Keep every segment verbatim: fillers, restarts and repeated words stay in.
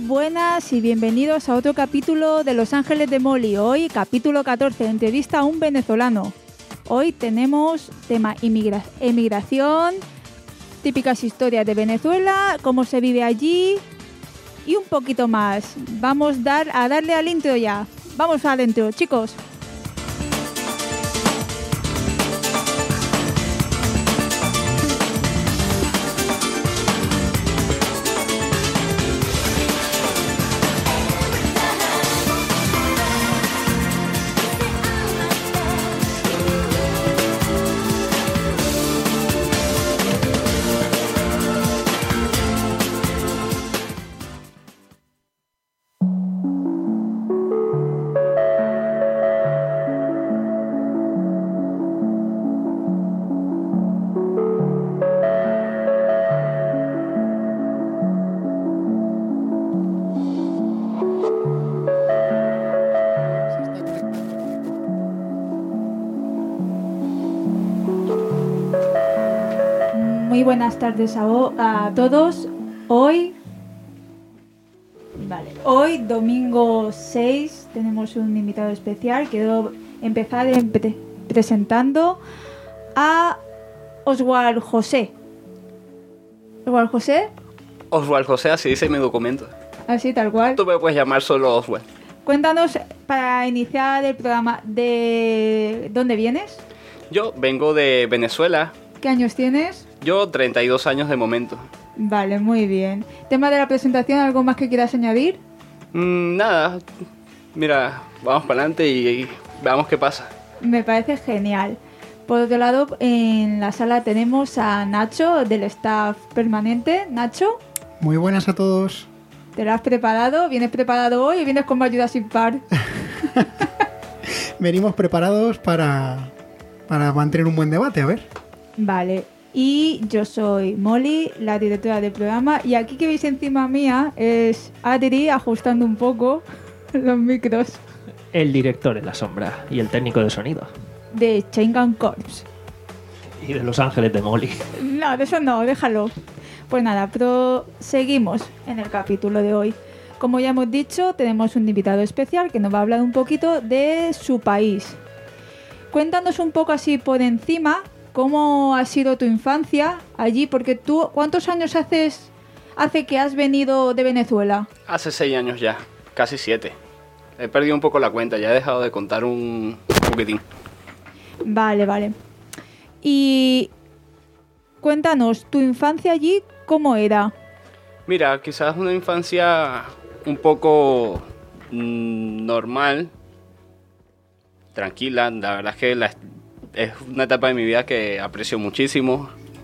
buenas y bienvenidos a otro capítulo de Los Ángeles de Molly. Hoy, capítulo catorce, entrevista a un venezolano. Hoy tenemos tema inmigra- emigración, típicas historias de Venezuela, cómo se vive allí y un poquito más. Vamos dar, a darle al intro ya. Vamos al intro, chicos. Muy buenas tardes a, o- a todos. Hoy, vale, hoy domingo seis tenemos un invitado especial. Quiero empezar en pre- presentando a Oswald José. Oswald José, Oswald José, así dice mi documento. así tal cual. Tú me puedes llamar solo Oswald. Cuéntanos, para iniciar el programa, ¿de dónde vienes? Yo vengo de Venezuela. ¿Qué años tienes? Yo treinta y dos años de momento. Vale, muy bien. Tema de la presentación, ¿algo más que quieras añadir? Mm, nada, mira, vamos para adelante y, y veamos qué pasa. Me parece genial. Por otro lado, en la sala tenemos a Nacho, del staff permanente. Nacho, Muy buenas a todos. ¿te lo has preparado? ¿Vienes preparado hoy o vienes con ayuda sin par? Venimos preparados para, para mantener un buen debate, a ver. Vale. Y yo soy Molly, la directora del programa. Y aquí que veis encima mía es Adri ajustando un poco los micros El director en la sombra y el técnico de sonido. de Chain Gang Corps. Y de Los Ángeles de Molly. No, de eso no, déjalo. Pues nada, proseguimos en el capítulo de hoy. Como ya hemos dicho, tenemos un invitado especial que nos va a hablar un poquito de su país. Cuéntanos un poco así por encima cómo ha sido tu infancia allí, porque tú, ¿cuántos años haces, hace que has venido de Venezuela? Hace seis años ya, casi siete. He perdido un poco la cuenta, ya he dejado de contar un poquitín. Vale, vale. Y cuéntanos, ¿tu infancia allí cómo era? Mira, quizás una infancia un poco mm, normal, tranquila. La verdad es que la, es una etapa de mi vida que aprecio muchísimo.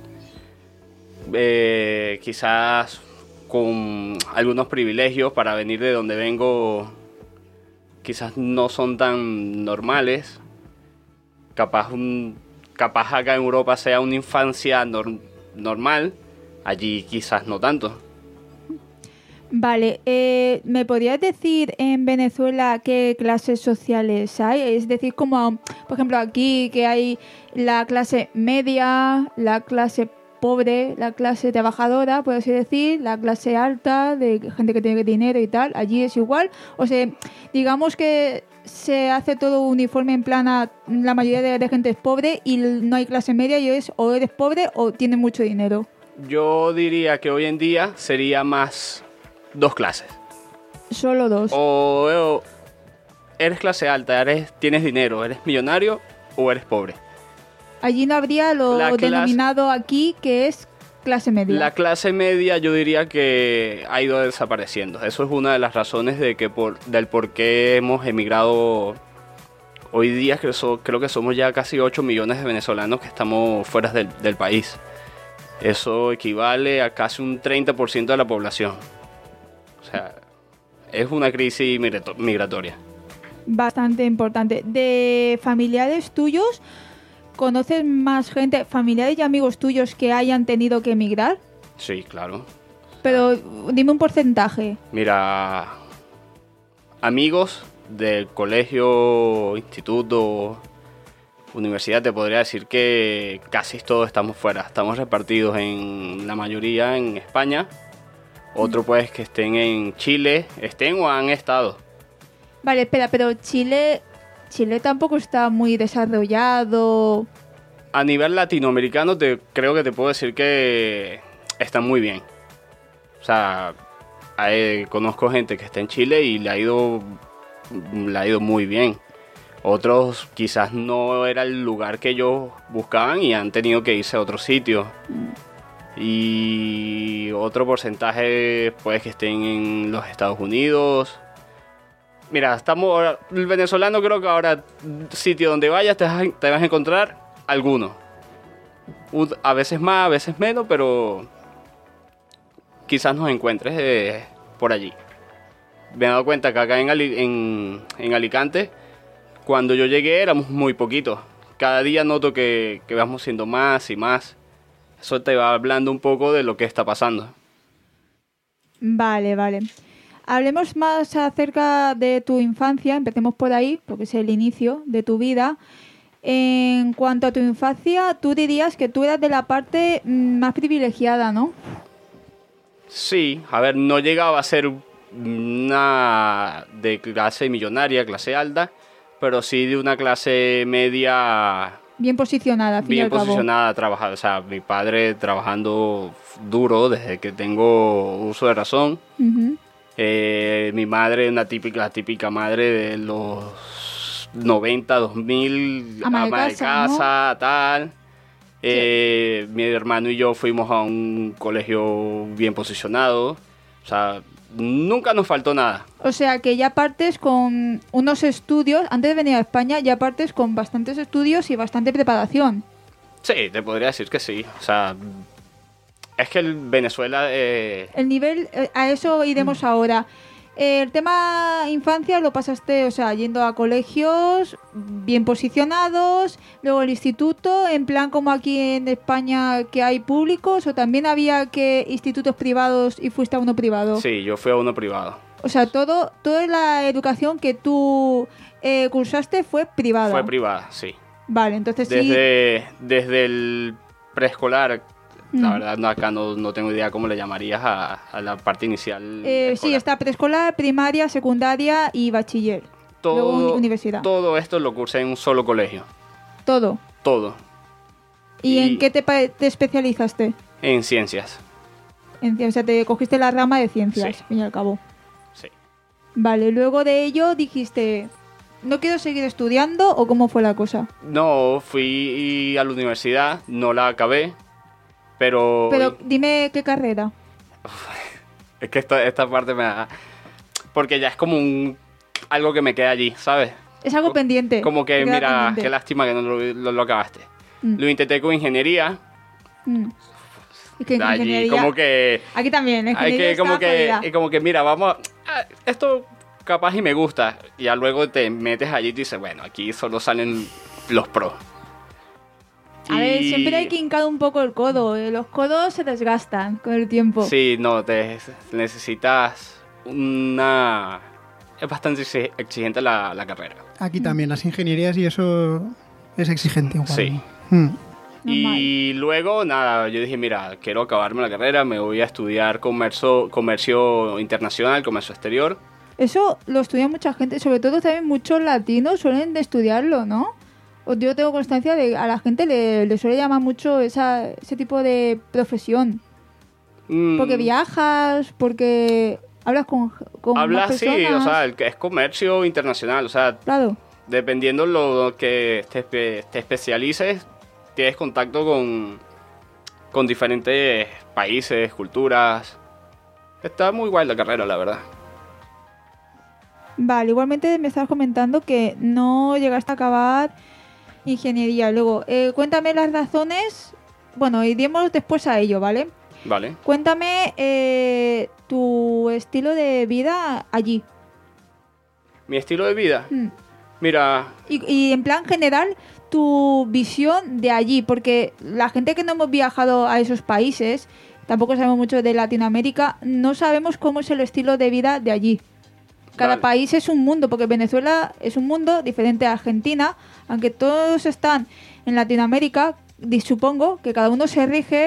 Eh, quizás con algunos privilegios para venir de donde vengo, quizás no son tan normales. Capaz, un, capaz acá en Europa sea una infancia nor- normal, allí quizás no tanto. Vale, eh, ¿me podrías decir en Venezuela qué clases sociales hay? Es decir, como, por ejemplo, aquí que hay la clase media, la clase pobre, la clase trabajadora, por así decir, la clase alta, de gente que tiene dinero y tal, ¿allí es igual? O sea, digamos que se hace todo uniforme en plan a la mayoría de, de gente es pobre y no hay clase media y es o eres pobre o tienes mucho dinero. Yo diría que hoy en día sería más dos clases. Solo dos. O, o eres clase alta, eres, tienes dinero, eres millonario o eres pobre. Allí no habría lo La clase- denominado aquí que es clase media. La clase media yo diría que ha ido desapareciendo. Eso es una de las razones de que por, del por qué hemos emigrado. Hoy día creo, so- creo que somos ya casi ocho millones de venezolanos que estamos fuera del, del país. Eso equivale a casi un treinta por ciento de la población. O sea, es una crisis migrato- migratoria. Bastante importante. De familiares tuyos, ¿conoces más gente, familiares y amigos tuyos que hayan tenido que emigrar? Sí, claro. Pero dime un porcentaje. Mira, amigos del colegio, instituto, universidad, te podría decir que casi todos estamos fuera. Estamos repartidos en la mayoría en España Otro pues que estén en Chile, estén o han estado. Vale, espera, pero Chile, Chile tampoco está muy desarrollado. A nivel latinoamericano te, creo que te puedo decir que están muy bien. O sea, hay- conozco gente que está en Chile y le ha ido, le ha ido muy bien. Otros quizás no era el lugar que ellos buscaban y han tenido que irse a otro sitio. Y otro porcentaje pues que estén en los Estados Unidos. Mira, estamos ahora- el venezolano creo que ahora sitio donde vayas te vas, a- te vas a encontrar alguno. Un- A veces más, a veces menos, pero quizás nos encuentres eh, por allí. Me he dado cuenta que acá en, Ali- en, en Alicante, cuando yo llegué éramos muy poquitos. Cada día noto que, que vamos siendo más y más. Eso te va hablando un poco de lo que está pasando. Vale, vale. Hablemos más acerca de tu infancia, empecemos por ahí, porque es el inicio de tu vida. En cuanto a tu infancia, tú dirías que tú eras de la parte mm, más privilegiada, ¿no? Sí, a ver, no llegaba a ser una de clase millonaria, clase alta, pero sí de una clase media Bien posicionada, al fin y bien al cabo. posicionada, trabajada. O sea, mi padre trabajando duro desde que tengo uso de razón. Ujú. Eh, mi madre, una típica, la típica madre de los noventa, dos mil, Ama de ama de casa, casa, tal. Eh, Mi hermano y yo fuimos a un colegio bien posicionado. O sea, nunca nos faltó nada. O sea que ya partes con unos estudios, antes de venir a España, ya partes con bastantes estudios y bastante preparación. Sí, te podría decir que sí. O sea, es que el Venezuela... eh, El nivel, eh, a eso iremos ahora. Eh, el tema infancia lo pasaste, o sea, yendo a colegios bien posicionados, luego el instituto, en plan como aquí en España que hay públicos, o también había que institutos privados y fuiste a uno privado. sí, yo fui a uno privado. O sea, todo, toda la educación que tú eh, cursaste fue privada. Fue privada, sí. Vale, entonces sí. Desde, desde el preescolar, la Mm. verdad no, acá no, no tengo idea cómo le llamarías a, a la parte inicial. Eh, sí, escolar. está preescolar, primaria, secundaria y bachiller. Luego uni- universidad. Todo esto lo cursé en un solo colegio. Todo. Todo. ¿Y, Y- en qué te, pa- te especializaste? En ciencias. En, o sea, te cogiste la rama de ciencias, Sí. al fin y al cabo. Sí. Vale, luego de ello dijiste, ¿no quiero seguir estudiando o cómo fue la cosa? No, fui a la universidad, no la acabé, pero... Pero dime qué carrera. Es que esta, esta parte me da... Porque ya es como un... algo que me queda allí, ¿sabes? Es algo Co- pendiente. Como que, te queda mira, pendiente. qué lástima que no lo, lo- lo acabaste. Mm. Lo intenté con ingeniería. Mm. Es que Allí ingeniería- como que... Aquí también, Hay ingeniería que como está que, jodida. y como que mira, vamos, a- ah, esto capaz y me gusta. Y ya luego te metes allí y dices, bueno, aquí solo salen los pros. A ver, Y- siempre hay que hincar un poco el codo. eh, Los codos se desgastan con el tiempo. Sí, no, te necesitas una... Es bastante exi- exigente la, la carrera. Aquí también las ingenierías y eso es exigente igual. Sí. Mm. Y luego, nada, yo dije, mira, quiero acabarme la carrera, me voy a estudiar comercio, comercio internacional, comercio exterior. Eso lo estudia mucha gente, sobre todo también muchos latinos suelen de estudiarlo, ¿no? O yo tengo constancia de que a la gente le, le suele llamar mucho esa, ese tipo de profesión. Mm, Porque viajas, porque hablas con, con más Hablas, sí, personas. o sea, el que es comercio internacional, o sea, Claro. dependiendo lo que te, espe- te especialices, tienes contacto con, con diferentes países, culturas. Está muy guay la carrera, la verdad. Vale, igualmente me estabas comentando que no llegaste a acabar ingeniería. Luego, eh, cuéntame las razones. Bueno, iremos después a ello, ¿vale? Vale. Cuéntame eh, tu estilo de vida allí. Mi estilo de vida. Mm. Mira, Y, y en plan general, tu visión de allí, porque la gente que no hemos viajado a esos países, tampoco sabemos mucho de Latinoamérica, no sabemos cómo es el estilo de vida de allí. Cada Vale. país es un mundo, porque Venezuela es un mundo diferente a Argentina, aunque todos están en Latinoamérica, di- supongo que cada uno se rige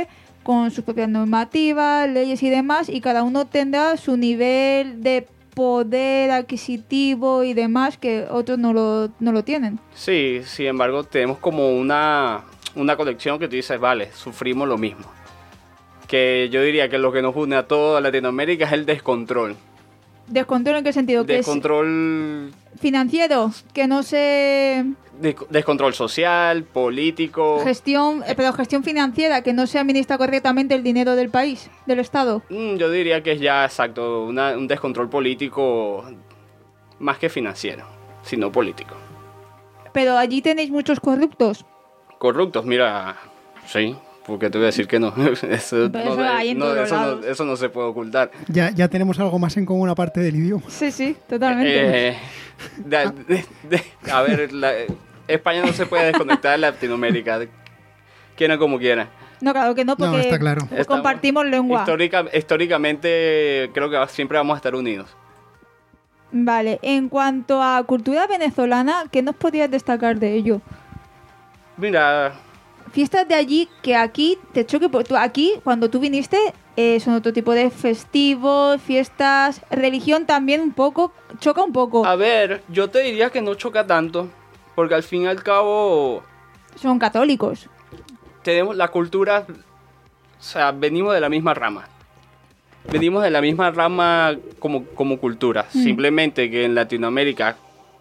con sus propias normativas, leyes y demás, y cada uno tendrá su nivel de poder adquisitivo y demás que otros no lo, no lo tienen. Sí, sin embargo, tenemos como una, una colección que tú dices, vale, sufrimos lo mismo. Que yo diría que lo que nos une a toda Latinoamérica es el descontrol. ¿Descontrol en qué sentido? Descontrol... ¿Que es financiero? Que no se... Descontrol social, político... Gestión, eh, pero gestión financiera, que no se administra correctamente el dinero del país, del Estado. Mm, yo diría que es ya, exacto, una, un descontrol político más que financiero, sino político. Pero allí tenéis muchos corruptos. Corruptos, mira, sí... Porque te voy a decir que no. Eso, Pero no, eso hay en no, todos eso, lados. no, eso no se puede ocultar. Ya, ya tenemos algo más en común aparte del idioma. Sí, sí, totalmente. Eh, de, de, de, a ver, la, España no se puede desconectar de Latinoamérica. Quiera como quiera. No, claro que no, porque No, está claro. compartimos Estamos, lengua. Histórica, históricamente creo que siempre vamos a estar unidos. Vale, en cuanto a cultura venezolana, ¿qué nos podrías destacar de ello? Mira... Fiestas de allí que aquí te choque. Por, tú, aquí, cuando tú viniste, eh, son otro tipo de festivos, fiestas, religión también un poco, choca un poco. A ver, yo te diría que no choca tanto, porque al fin y al cabo... Son católicos. Tenemos la cultura, o sea, venimos de la misma rama. Venimos de la misma rama como, como cultura. Mm. Simplemente que en Latinoamérica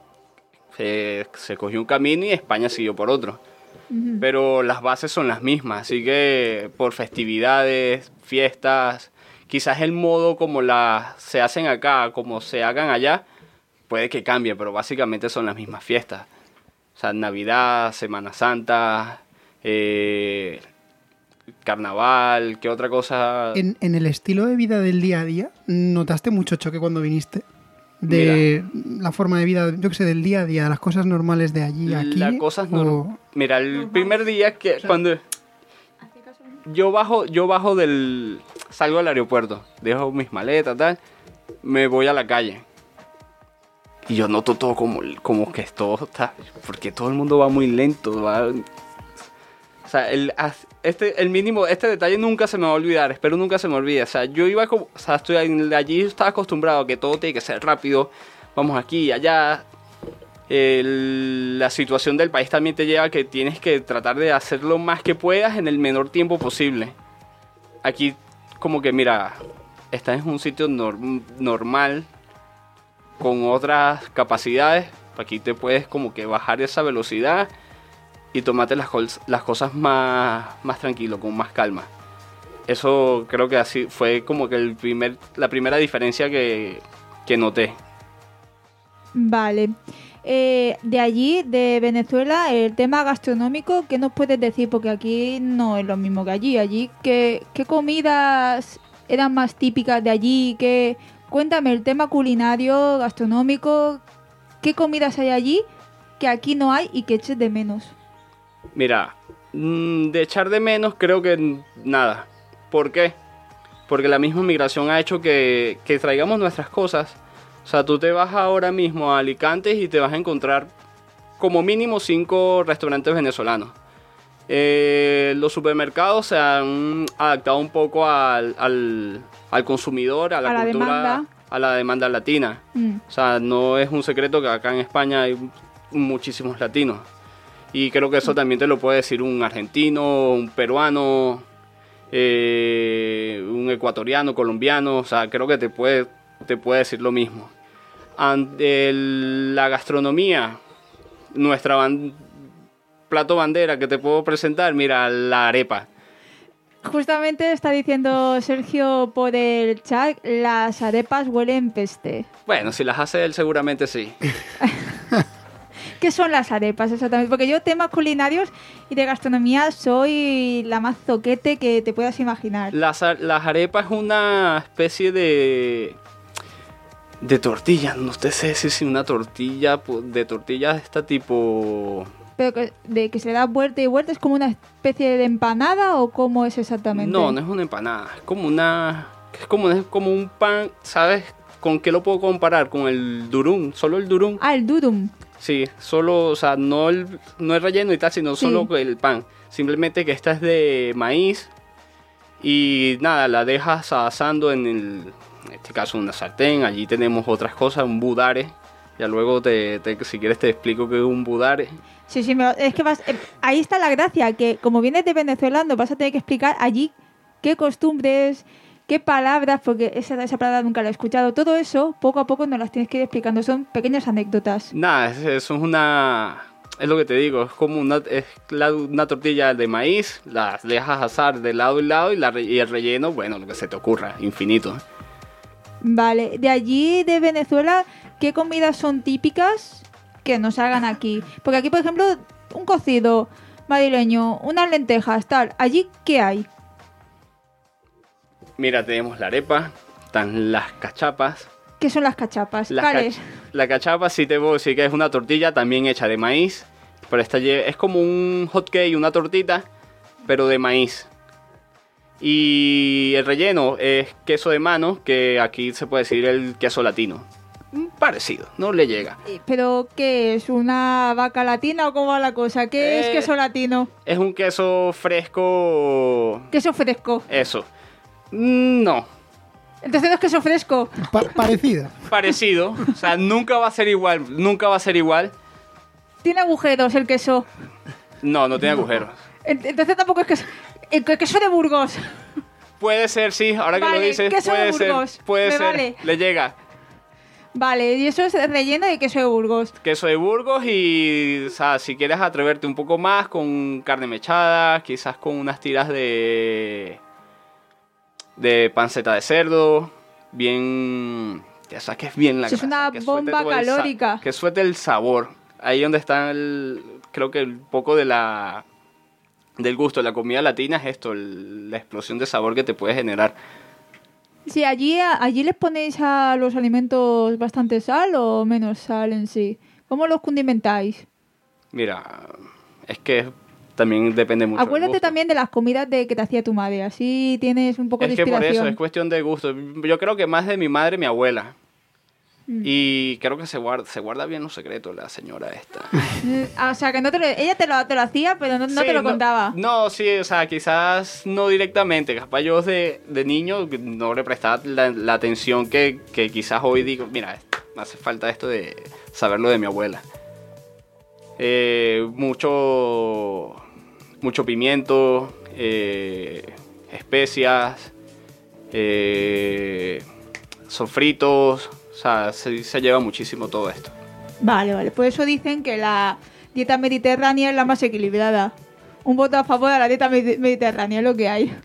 se, se cogió un camino y España siguió por otro. Uh-huh. Pero las bases son las mismas, así que por festividades, fiestas, quizás el modo como las se hacen acá, como se hagan allá, puede que cambie, pero básicamente son las mismas fiestas. O sea, Navidad, Semana Santa, eh, Carnaval, ¿qué otra cosa? En, en el estilo de vida del día a día, ¿notaste mucho choque cuando viniste? De mira, la forma de vida, yo que sé, del día a día, las cosas normales de allí, aquí. Las cosas no. Mira, el primer día que o sea, cuando yo bajo, yo bajo del, salgo del aeropuerto, dejo mis maletas, tal, me voy a la calle y yo noto todo como, como que todo está, porque todo el mundo va muy lento, va. O sea, el, este, el mínimo, este detalle nunca se me va a olvidar, espero nunca se me olvide. O sea, yo iba como, o sea, estoy allí, estaba acostumbrado a que todo tiene que ser rápido, vamos aquí y allá. El, la situación del país también te lleva a que tienes que tratar de hacer lo más que puedas en el menor tiempo posible. Aquí, como que, mira, estás en un sitio norm, normal, con otras capacidades, aquí te puedes como que bajar esa velocidad y tomate las, las cosas más, más tranquilo, con más calma. Eso creo que así fue como que el primer, la primera diferencia que, que noté. Vale. Eh, de allí, de Venezuela, el tema gastronómico, ¿qué nos puedes decir? Porque aquí no es lo mismo que allí. Allí, ¿qué, qué comidas eran más típicas de allí? ¿Qué... Cuéntame el tema culinario, gastronómico. ¿Qué comidas hay allí que aquí no hay y que eches de menos? Mira, de echar de menos creo que nada. ¿Por qué? Porque la misma migración ha hecho que, que traigamos nuestras cosas. O sea, tú te vas ahora mismo a Alicante y te vas a encontrar como mínimo cinco restaurantes venezolanos. Eh, los supermercados se han adaptado un poco al, al, al consumidor, a la, a cultura, la demanda. a la demanda latina. Mm. O sea, no es un secreto que acá en España hay muchísimos latinos. Y creo que eso también te lo puede decir un argentino, un peruano, eh, un ecuatoriano, colombiano. O sea, creo que te puede, te puede decir lo mismo. Ante la gastronomía, nuestra ban- plato bandera que te puedo presentar, mira, la arepa. Justamente está diciendo Sergio por el chat, las arepas huelen peste. Bueno, si las hace él seguramente sí. ¿Qué son las arepas exactamente? Porque yo temas culinarios y de gastronomía soy la más zoquete que te puedas imaginar. Las, las arepas es una especie de... de tortilla, no sé si es una tortilla de tortilla de este tipo... Pero que, de que se da vuelta y vuelta, ¿es como una especie de empanada o cómo es exactamente? No, no es una empanada, es como una... es como, es como un pan, ¿sabes? ¿Con qué lo puedo comparar? Con el durum, solo el durum. Ah, el durum. Sí, solo, o sea, no el, no el relleno y tal, sino sí. Solo el pan. Simplemente que esta es de maíz, Y nada, la dejas asando en, el, en este caso una sartén. Allí tenemos otras cosas, un budare. Ya luego, te, te, si quieres, te explico qué es un budare. Sí, sí, me- es que vas, eh, ahí está la gracia, que como vienes de Venezuela, nos vas a tener que explicar allí qué costumbres, qué palabras, porque esa, esa palabra nunca la he escuchado. Todo eso, poco a poco nos las tienes que ir explicando. Son pequeñas anécdotas. Nada, es- eso es una... Es lo que te digo, es como una, es la- una tortilla de maíz, la dejas asar de lado y lado y, la, re- y el relleno, bueno, lo que se te ocurra, infinito. Vale, de allí de Venezuela, ¿qué comidas son típicas que nos hagan aquí? Porque aquí, por ejemplo, un cocido madrileño, unas lentejas, tal. ¿Allí qué hay? Mira, tenemos la arepa, están las cachapas. ¿Qué son las cachapas? Las ¿Cuáles? cach- la cachapa sí te puedo decir que es una tortilla también hecha de maíz, pero esta lle- es como un hot cake, una tortita, pero de maíz. Y el relleno es queso de mano, que aquí se puede decir el queso latino. Mm, Parecido, no le llega. ¿Pero qué es? ¿Una vaca latina o cómo va la cosa? ¿Qué es Eh. queso latino? Es un queso fresco, Queso fresco. eso. Mm, No, Entonces no es queso fresco. Pa- parecida. parecido, o sea, nunca va a ser igual, nunca va a ser igual. Tiene agujeros el queso. No, no tiene agujeros. En- Entonces tampoco es queso. El que- queso de Burgos. Puede ser, sí, ahora que Vale, lo dices, queso de puede ser, Burgos, puede me ser, vale. le llega. Vale, y eso es relleno de queso de Burgos. Queso de Burgos y, o sea, si quieres atreverte un poco más con carne mechada, quizás con unas tiras de de panceta de cerdo, bien, ya sabes que es bien la Eso es grasa, una que suelte bomba todo el sa- calórica. que suelte el sabor. Ahí donde está el, creo que un poco de la del gusto de la comida latina es esto, el- la explosión de sabor que te puede generar. Sí, allí, allí les ponéis a los alimentos bastante sal o menos sal en sí. ¿Cómo los condimentáis? Mira, es que también depende mucho del Acuérdate gusto. también de las comidas de que te hacía tu madre, así tienes un poco Es de que por inspiración. eso, es cuestión de gusto. Yo creo que más de mi madre, mi abuela. Mm. Y creo que se guarda, se guarda bien los secretos la señora esta. Mm, O sea, que no te lo- ella te lo, te lo hacía, pero no, no Sí, te lo contaba. No, sí, o sea, quizás no directamente. Capaz yo de, de niño no le prestaba la, la atención que, que quizás hoy digo, mira, me hace falta esto de saberlo de mi abuela. Eh, mucho, mucho pimiento, eh, especias, eh, sofritos, o sea, se, se lleva muchísimo todo esto. Vale, vale. Por eso dicen que la dieta mediterránea es la más equilibrada. Un voto a favor de la dieta medi- mediterránea, es lo que hay.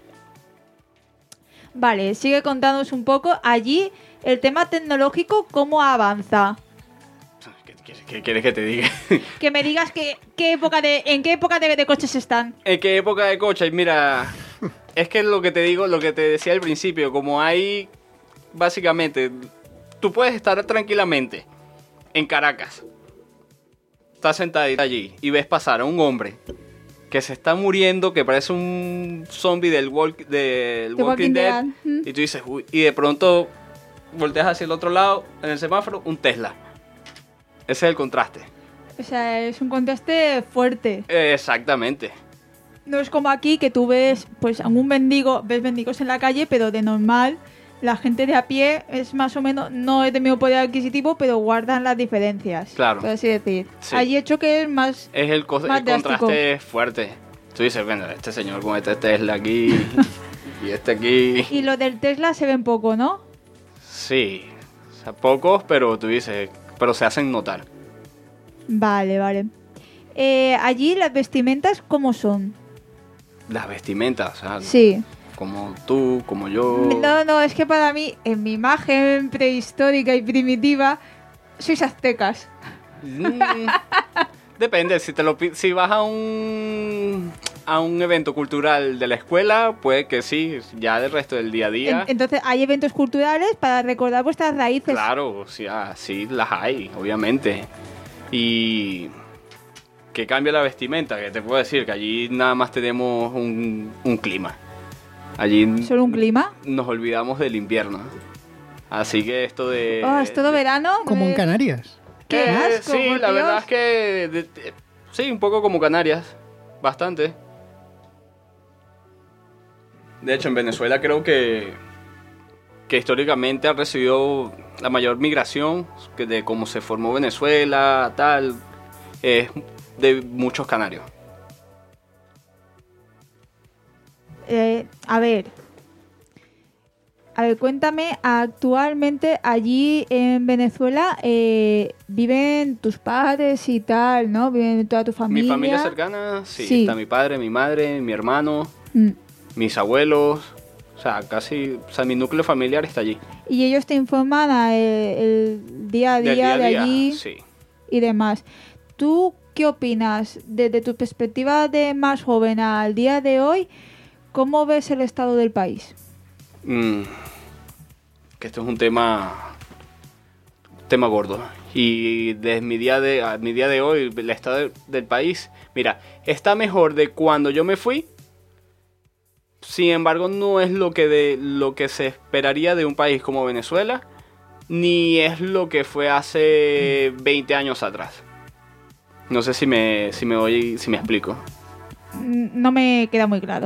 Vale, sigue contándonos un poco. Allí, el tema tecnológico, ¿cómo avanza? ¿Qué, qué- qué quieres que te diga? Que me digas que, qué época de, en qué época de, de coches están. ¿En qué época de coche? Mira, es que lo que te digo, lo que te decía al principio, como hay, básicamente, tú puedes estar tranquilamente en Caracas, estás sentadita allí y ves pasar a un hombre que se está muriendo, que parece un zombie del, walk, del The Walking, Walking Dead, Dead, mm. y tú dices, uy, y de pronto volteas hacia el otro lado, en el semáforo, un Tesla. Ese es el contraste. O sea, es un contraste fuerte. Exactamente. No es como aquí que tú ves, pues, a un mendigo, ves mendigos en la calle, pero de normal, la gente de a pie es más o menos, no es de mismo poder adquisitivo, pero guardan las diferencias. Claro. Por así decir. Sí. Allí he hecho que es más. Es el, co- Más el drástico. contraste fuerte. Tú dices, bueno, este señor con este Tesla aquí y este aquí. Y lo del Tesla se ven poco, ¿no? Sí, o sea, pocos, pero tú dices, pero se hacen notar. Vale, vale. Eh, allí las vestimentas, ¿cómo son? Las vestimentas, o sea, Sí. como tú, como yo. No, no, es que para mí, en mi imagen prehistórica y primitiva, sois aztecas. Mm, depende, si te lo pi- si vas a un a un evento cultural de la escuela, puede que sí, ya del resto del día a día. En- entonces, hay eventos culturales para recordar vuestras raíces. Claro, o sea, sí las hay, obviamente. Y que cambia la vestimenta, que te puedo decir que allí nada más tenemos un, un clima. Allí ¿Solo un clima? nos olvidamos del invierno. Así que esto de... Oh, ¿es todo de- verano? Como en Eh, Canarias. ¡Qué Eh, asco, sí, por la Dios! verdad es que... de- de- sí, un poco como Canarias. Bastante. De hecho, en Venezuela creo que, que históricamente ha recibido la mayor migración que de cómo se formó Venezuela, tal, es de muchos canarios. Eh, a ver, a ver, cuéntame, actualmente allí en Venezuela eh, viven tus padres y tal, ¿no? Viven toda tu familia. Mi familia cercana, sí, Sí. está mi padre, mi madre, mi hermano, Mm. mis abuelos, o sea, casi, o sea, mi núcleo familiar está allí. Y ellos te informan a, eh, el día a día, Del día a de día, allí sí. y demás. ¿Tú qué opinas desde tu perspectiva de más joven al día de hoy? ¿Cómo ves el estado del país? Mm, que esto es un tema tema gordo y desde mi día de a mi día de hoy el estado de- del país, mira, está mejor de cuando yo me fui. Sin embargo, no es lo que de lo que se esperaría de un país como Venezuela, ni es lo que fue hace veinte años atrás. No sé si me si me oye, si me explico. Mm, No me queda muy claro.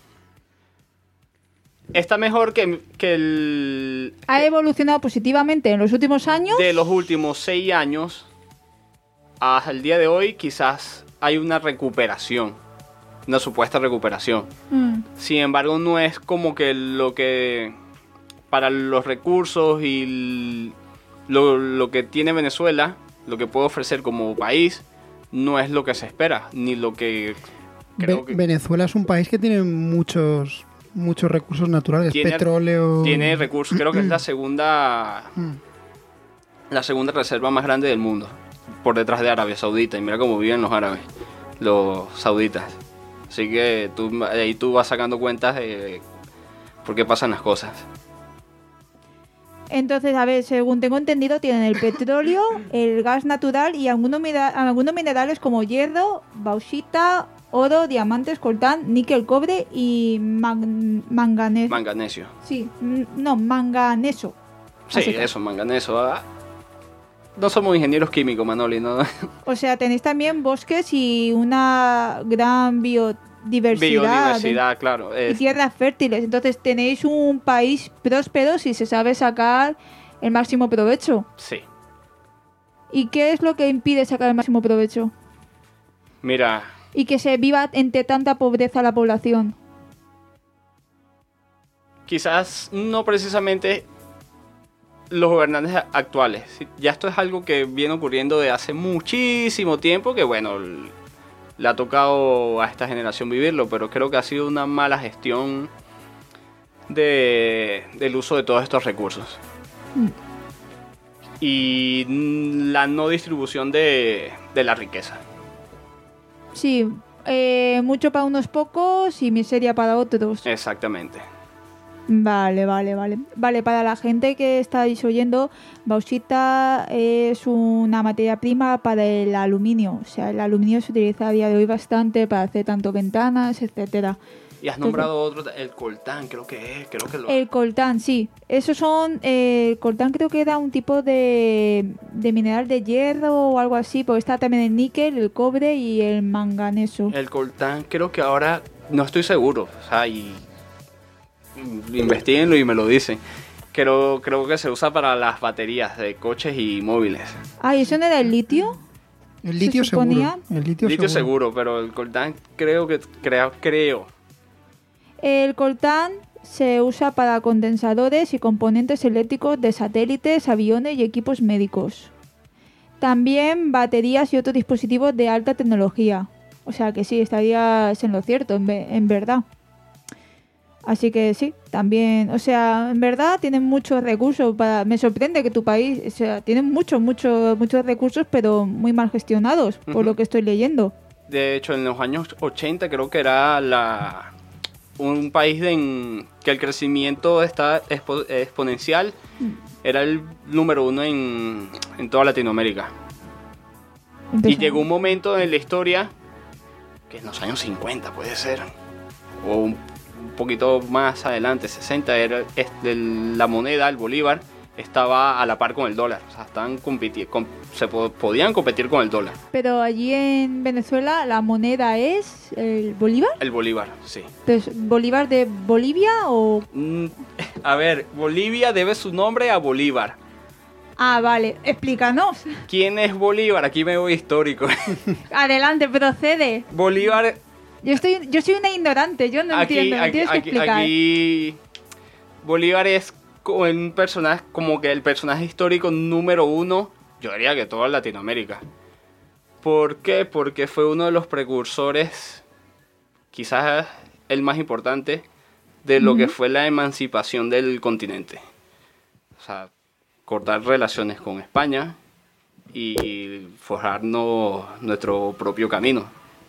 Está mejor que, que el ¿Ha evolucionado positivamente en los últimos años? de los últimos seis años hasta el día de hoy. Quizás hay una recuperación, una supuesta recuperación. Mm. Sin embargo, no es como que lo que para los recursos y l- lo, lo que tiene Venezuela, lo que puede ofrecer como país, no es lo que se espera, ni lo que creo Ve- que Venezuela es un país que tiene muchos muchos recursos naturales, Tiene- petróleo. tiene recursos. Creo que es la segunda Mm. la segunda reserva más grande del mundo, por detrás de Arabia Saudita. Y mira cómo viven los árabes, los sauditas. Así que tú, ahí tú vas sacando cuentas de por qué pasan las cosas. Entonces, a ver, según tengo entendido, tienen el petróleo, el gas natural y algunos, mina- algunos minerales como hierro, bauxita, oro, diamantes, coltán, níquel, cobre y man- manganeso. Manganesio. Sí, mm, no, manganeso. Sí, Así que- eso, manganeso. ah. No somos ingenieros químicos, Manoli, ¿no? O sea, tenéis también bosques y una gran biodiversidad. Biodiversidad, claro. Y es- tierras fértiles. Entonces tenéis un país próspero si se sabe sacar el máximo provecho. sí. ¿Y qué es lo que impide sacar el máximo provecho? Mira, Y que se viva entre tanta pobreza la población. quizás no precisamente los gobernantes a- actuales. Sí, ya esto es algo que viene ocurriendo de hace muchísimo tiempo, que bueno, l- le ha tocado a esta generación vivirlo, pero creo que ha sido una mala gestión de, del uso de todos estos recursos. Mm. Y mm, la no distribución de, de la riqueza. Sí, eh, mucho para unos pocos y miseria para otros. Exactamente. Vale, vale, vale. Vale, para la gente que estáis oyendo, bauxita es una materia prima para el aluminio. O sea, el aluminio se utiliza a día de hoy bastante para hacer tanto ventanas, etcétera. Y has nombrado otro, el coltán, creo que es, creo que lo... El coltán, sí. Esos son... eh, el coltán creo que era un tipo de, de mineral de hierro o algo así, porque está también el níquel, el cobre y el manganeso. El coltán creo que ahora, no estoy seguro, o sea, y investiguenlo y me lo dicen. Creo, creo que se usa para las baterías de coches y móviles. Ah, ¿y eso no era el litio? El litio ¿Se seguro. suponía? El litio, Litio seguro. seguro, pero el coltán creo que, creo, creo. El coltán se usa para condensadores y componentes eléctricos de satélites, aviones y equipos médicos. También baterías y otros dispositivos de alta tecnología. O sea que sí, estarías en lo cierto, en, ve- en verdad. Así que sí, también, o sea, en verdad tienen muchos recursos para... Me sorprende que tu país, o sea, tienen muchos, muchos, muchos recursos, pero muy mal gestionados, por Ujú. lo que estoy leyendo. De hecho, en los años ochenta creo que era la un país de en- que el crecimiento está expo- exponencial. Era el número uno en, en toda Latinoamérica. Y Empezamos. llegó un momento en la historia, que en los años cincuenta puede ser, o un, un poquito más adelante, sesenta, era este, la moneda, el bolívar, estaba a la par con el dólar. O sea, estaban compiti- com- se po- podían competir con el dólar. Pero allí en Venezuela la moneda es el bolívar. El bolívar, sí. Entonces, ¿bolívar de Bolivia o...? Mm, a ver, Bolivia debe su nombre a Bolívar. Ah, vale, explícanos. ¿Quién es Bolívar? Aquí me voy histórico. Adelante, procede. Bolívar, Yo estoy, yo soy una ignorante, yo no aquí, entiendo, me aquí, tienes que aquí, explicar. aquí- Bolívar es como un personaje, como que el personaje histórico número uno, yo diría que toda Latinoamérica. ¿Por qué? Porque fue uno de los precursores, quizás el más importante, de lo que fue la emancipación del continente. O sea, cortar relaciones con España y forjarnos nuestro propio camino.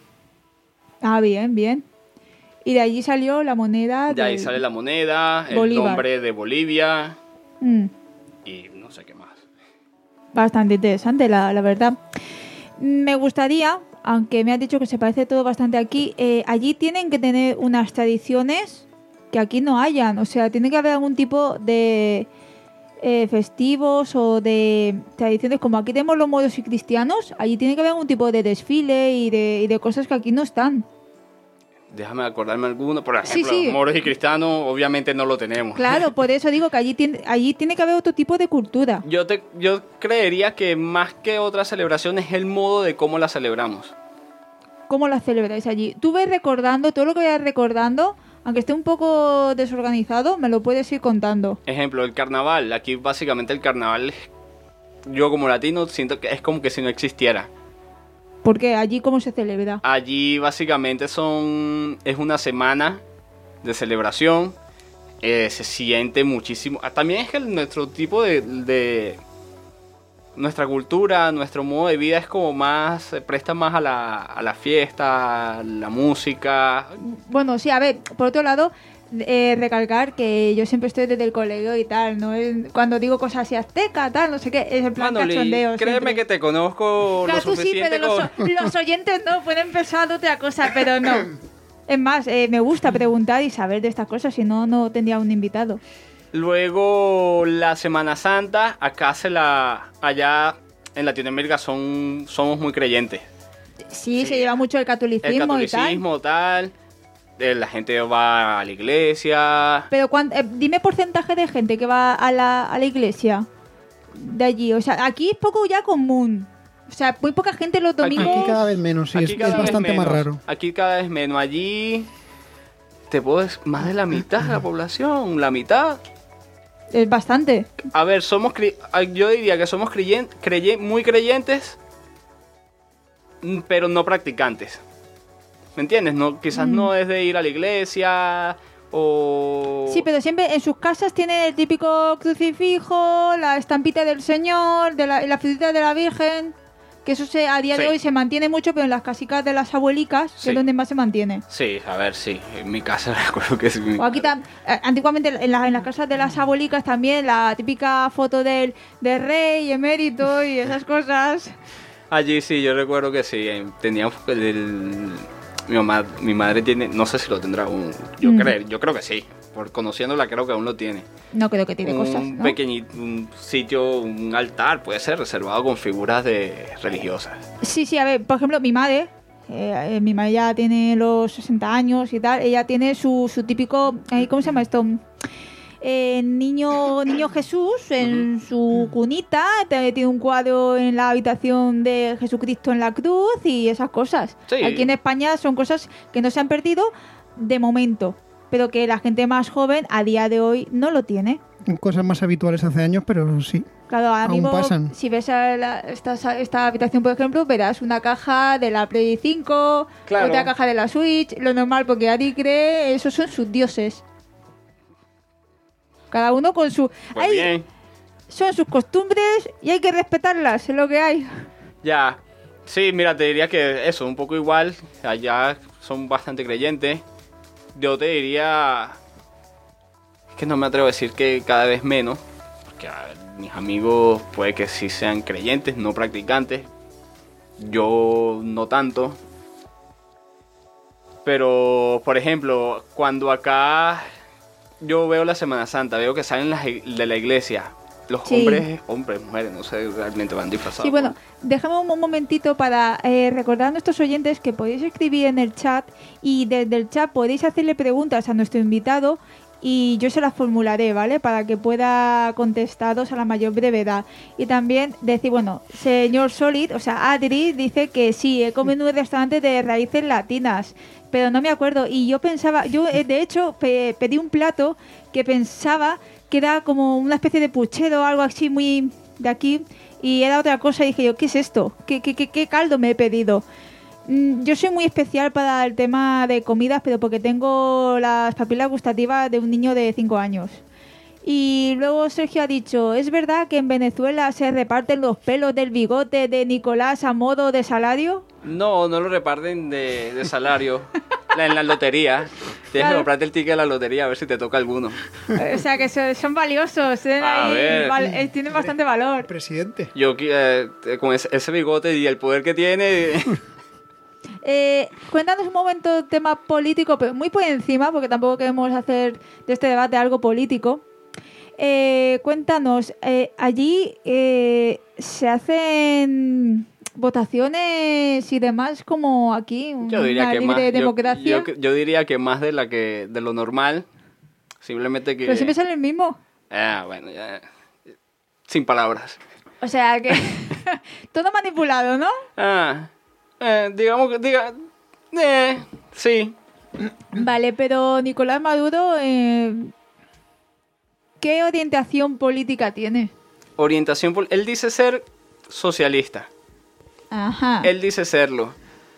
Ah, bien, bien. Y de allí salió la moneda De ahí del- sale la moneda, el Bolívar. nombre de Bolivia Mm, y no sé qué más. bastante interesante, la, la verdad. Me gustaría, aunque me has dicho que se parece todo bastante aquí, eh, allí tienen que tener unas tradiciones que aquí no hayan. O sea, tiene que haber algún tipo de eh, festivos o de tradiciones. Como aquí tenemos los moros y cristianos, allí tiene que haber algún tipo de desfile y de, y de cosas que aquí no están. Déjame acordarme alguno. Por Sí, ejemplo, sí. moros y cristianos obviamente no lo tenemos. Claro, por eso digo que allí tiene, allí tiene que haber otro tipo de cultura. Yo, te, yo creería que más que otra celebración es el modo de cómo la celebramos. ¿Cómo la celebráis allí? Tú ves recordando, todo lo que vayas recordando, aunque esté un poco desorganizado, me lo puedes ir contando. Ejemplo, el carnaval. Aquí básicamente el carnaval, yo como latino siento que es como que si no existiera. Porque allí cómo se celebra. Allí básicamente son es una semana de celebración. Eh, se siente muchísimo. Ah, también es que el- nuestro tipo de, de nuestra cultura, nuestro modo de vida es como más se presta más a la, a la fiesta, a la música. Bueno, sí, a ver, por otro lado, eh, recalcar que yo siempre estoy desde el colegio y tal, ¿no? Es- Cuando digo cosas así azteca, tal, no sé qué, es en plan Manoli, cachondeo. créeme siempre. que te conozco Claro, lo tú sí, suficiente pero los, como- o- los oyentes no pueden pensar de otra cosa, pero no. Es más, eh, me gusta preguntar y saber de estas cosas, si no, no tendría un invitado. Luego la Semana Santa, acá se la allá en Latinoamérica son somos muy creyentes. Sí, Sí. se lleva mucho el catolicismo, El y tal. catolicismo tal, eh, la gente va a la iglesia. Pero cuán- eh, dime porcentaje de gente que va a la, a la iglesia de allí. O sea, aquí es poco ya común. O sea, muy poca gente los domingos. Aquí cada vez menos, sí, Aquí es, cada es vez bastante más menos. raro. Aquí cada vez menos. Allí te puedo decir, más de la mitad de la población, la mitad. Es bastante. A ver, somos cre- yo diría que somos creyen- creye- muy creyentes, mm, pero no practicantes. ¿Me entiendes? No, quizás Mm. no es de ir a la iglesia o... Sí, pero siempre en sus casas tienen el típico crucifijo, la estampita del Señor, de la, la figurita de la Virgen. Que eso se, a día de Sí. hoy se mantiene mucho, pero en las casicas de las abuelicas, que Sí. es donde más se mantiene. Sí, a ver, sí. En mi casa recuerdo que sí. mi O aquí madre- tam- eh, antiguamente en, la- en las casas de las abuelicas también la típica foto del, del rey emérito y esas cosas. Allí sí, yo recuerdo que sí. eh, Teníamos el, el- mi mamá, mi madre tiene, no sé si lo tendrá aún. Yo Mm. creo, yo creo que sí. Por conociéndola creo que aún lo tiene. No creo que tiene un cosas, ¿no? pequeñito, un sitio, un altar puede ser reservado con figuras de religiosas. Sí, sí, a ver, por ejemplo, mi madre, eh, eh, mi madre ya tiene los sesenta años y tal, ella tiene su, su típico, eh, ¿cómo se llama esto? Eh, niño, niño Jesús en su cunita, te- tiene un cuadro en la habitación de Jesucristo en la cruz y esas cosas. Sí. Aquí en España son cosas que no se han perdido de momento, pero que la gente más joven a día de hoy no lo tiene. Cosas más habituales hace años, pero sí. Claro, ahora Aún mismo, pasan. si ves a la- esta, esta habitación, por ejemplo, verás una caja de la Play cinco, Claro. otra caja de la Switch, lo normal, porque Ari cree, esos son sus dioses. Cada uno con su... Pues Ay, bien, son sus costumbres y hay que respetarlas, es lo que hay. ya. Sí, mira, te diría que eso, un poco igual. Allá son bastante creyentes. Yo te diría... Es que no me atrevo a decir que cada vez menos. Porque a ver, mis amigos puede que sí sean creyentes, no practicantes. Yo no tanto. Pero, por ejemplo, cuando acá yo veo la Semana Santa, veo que salen las ig- de la iglesia los Sí. hombres, hombres, mujeres, no sé, realmente van disfrazados. Sí, bueno, dejemos un momentito para eh, recordar a nuestros oyentes que podéis escribir en el chat y desde el chat podéis hacerle preguntas a nuestro invitado y yo se las formularé, ¿vale? Para que pueda contestaros a la mayor brevedad. Y también decir, bueno, señor Solid, o sea, Adri dice que sí, he comido en un restaurante de raíces latinas, pero no me acuerdo. Y yo pensaba, yo eh, de hecho pe- pedí un plato que pensaba que era como una especie de puchero o algo así muy de aquí y era otra cosa y dije yo, ¿qué es esto? ¿Qué, qué, qué, qué caldo me he pedido? Mm, Yo soy muy especial para el tema de comidas, pero porque tengo las papilas gustativas de un niño de cinco años. Y luego Sergio ha dicho, ¿es verdad que en Venezuela se reparten los pelos del bigote de Nicolás a modo de salario? No, no lo reparten de, de salario. La- en la lotería. Tienes Claro. que comprarte el ticket de la lotería a ver si te toca alguno. O sea, que so- son valiosos, tienen, A ahí ver. val- eh, tienen bastante valor. Presidente. Yo eh, con ese, ese bigote y el poder que tiene... Eh, cuéntanos un momento tema político, pero muy por encima, porque tampoco queremos hacer de este debate algo político. Eh, cuéntanos, eh, allí eh, se hacen votaciones y demás como aquí, Yo diría una que libre más... yo- democracia, Yo, yo diría que más de la que de lo normal. Simplemente que... pero siempre sale el mismo. Ah, bueno, ya... Sin palabras. O sea que todo manipulado, ¿no? Ah, eh, digamos que... Diga, eh, sí. Vale, pero Nicolás Maduro, eh, ¿qué orientación política tiene? Orientación... pol- Él dice ser socialista. Ajá. Él dice serlo.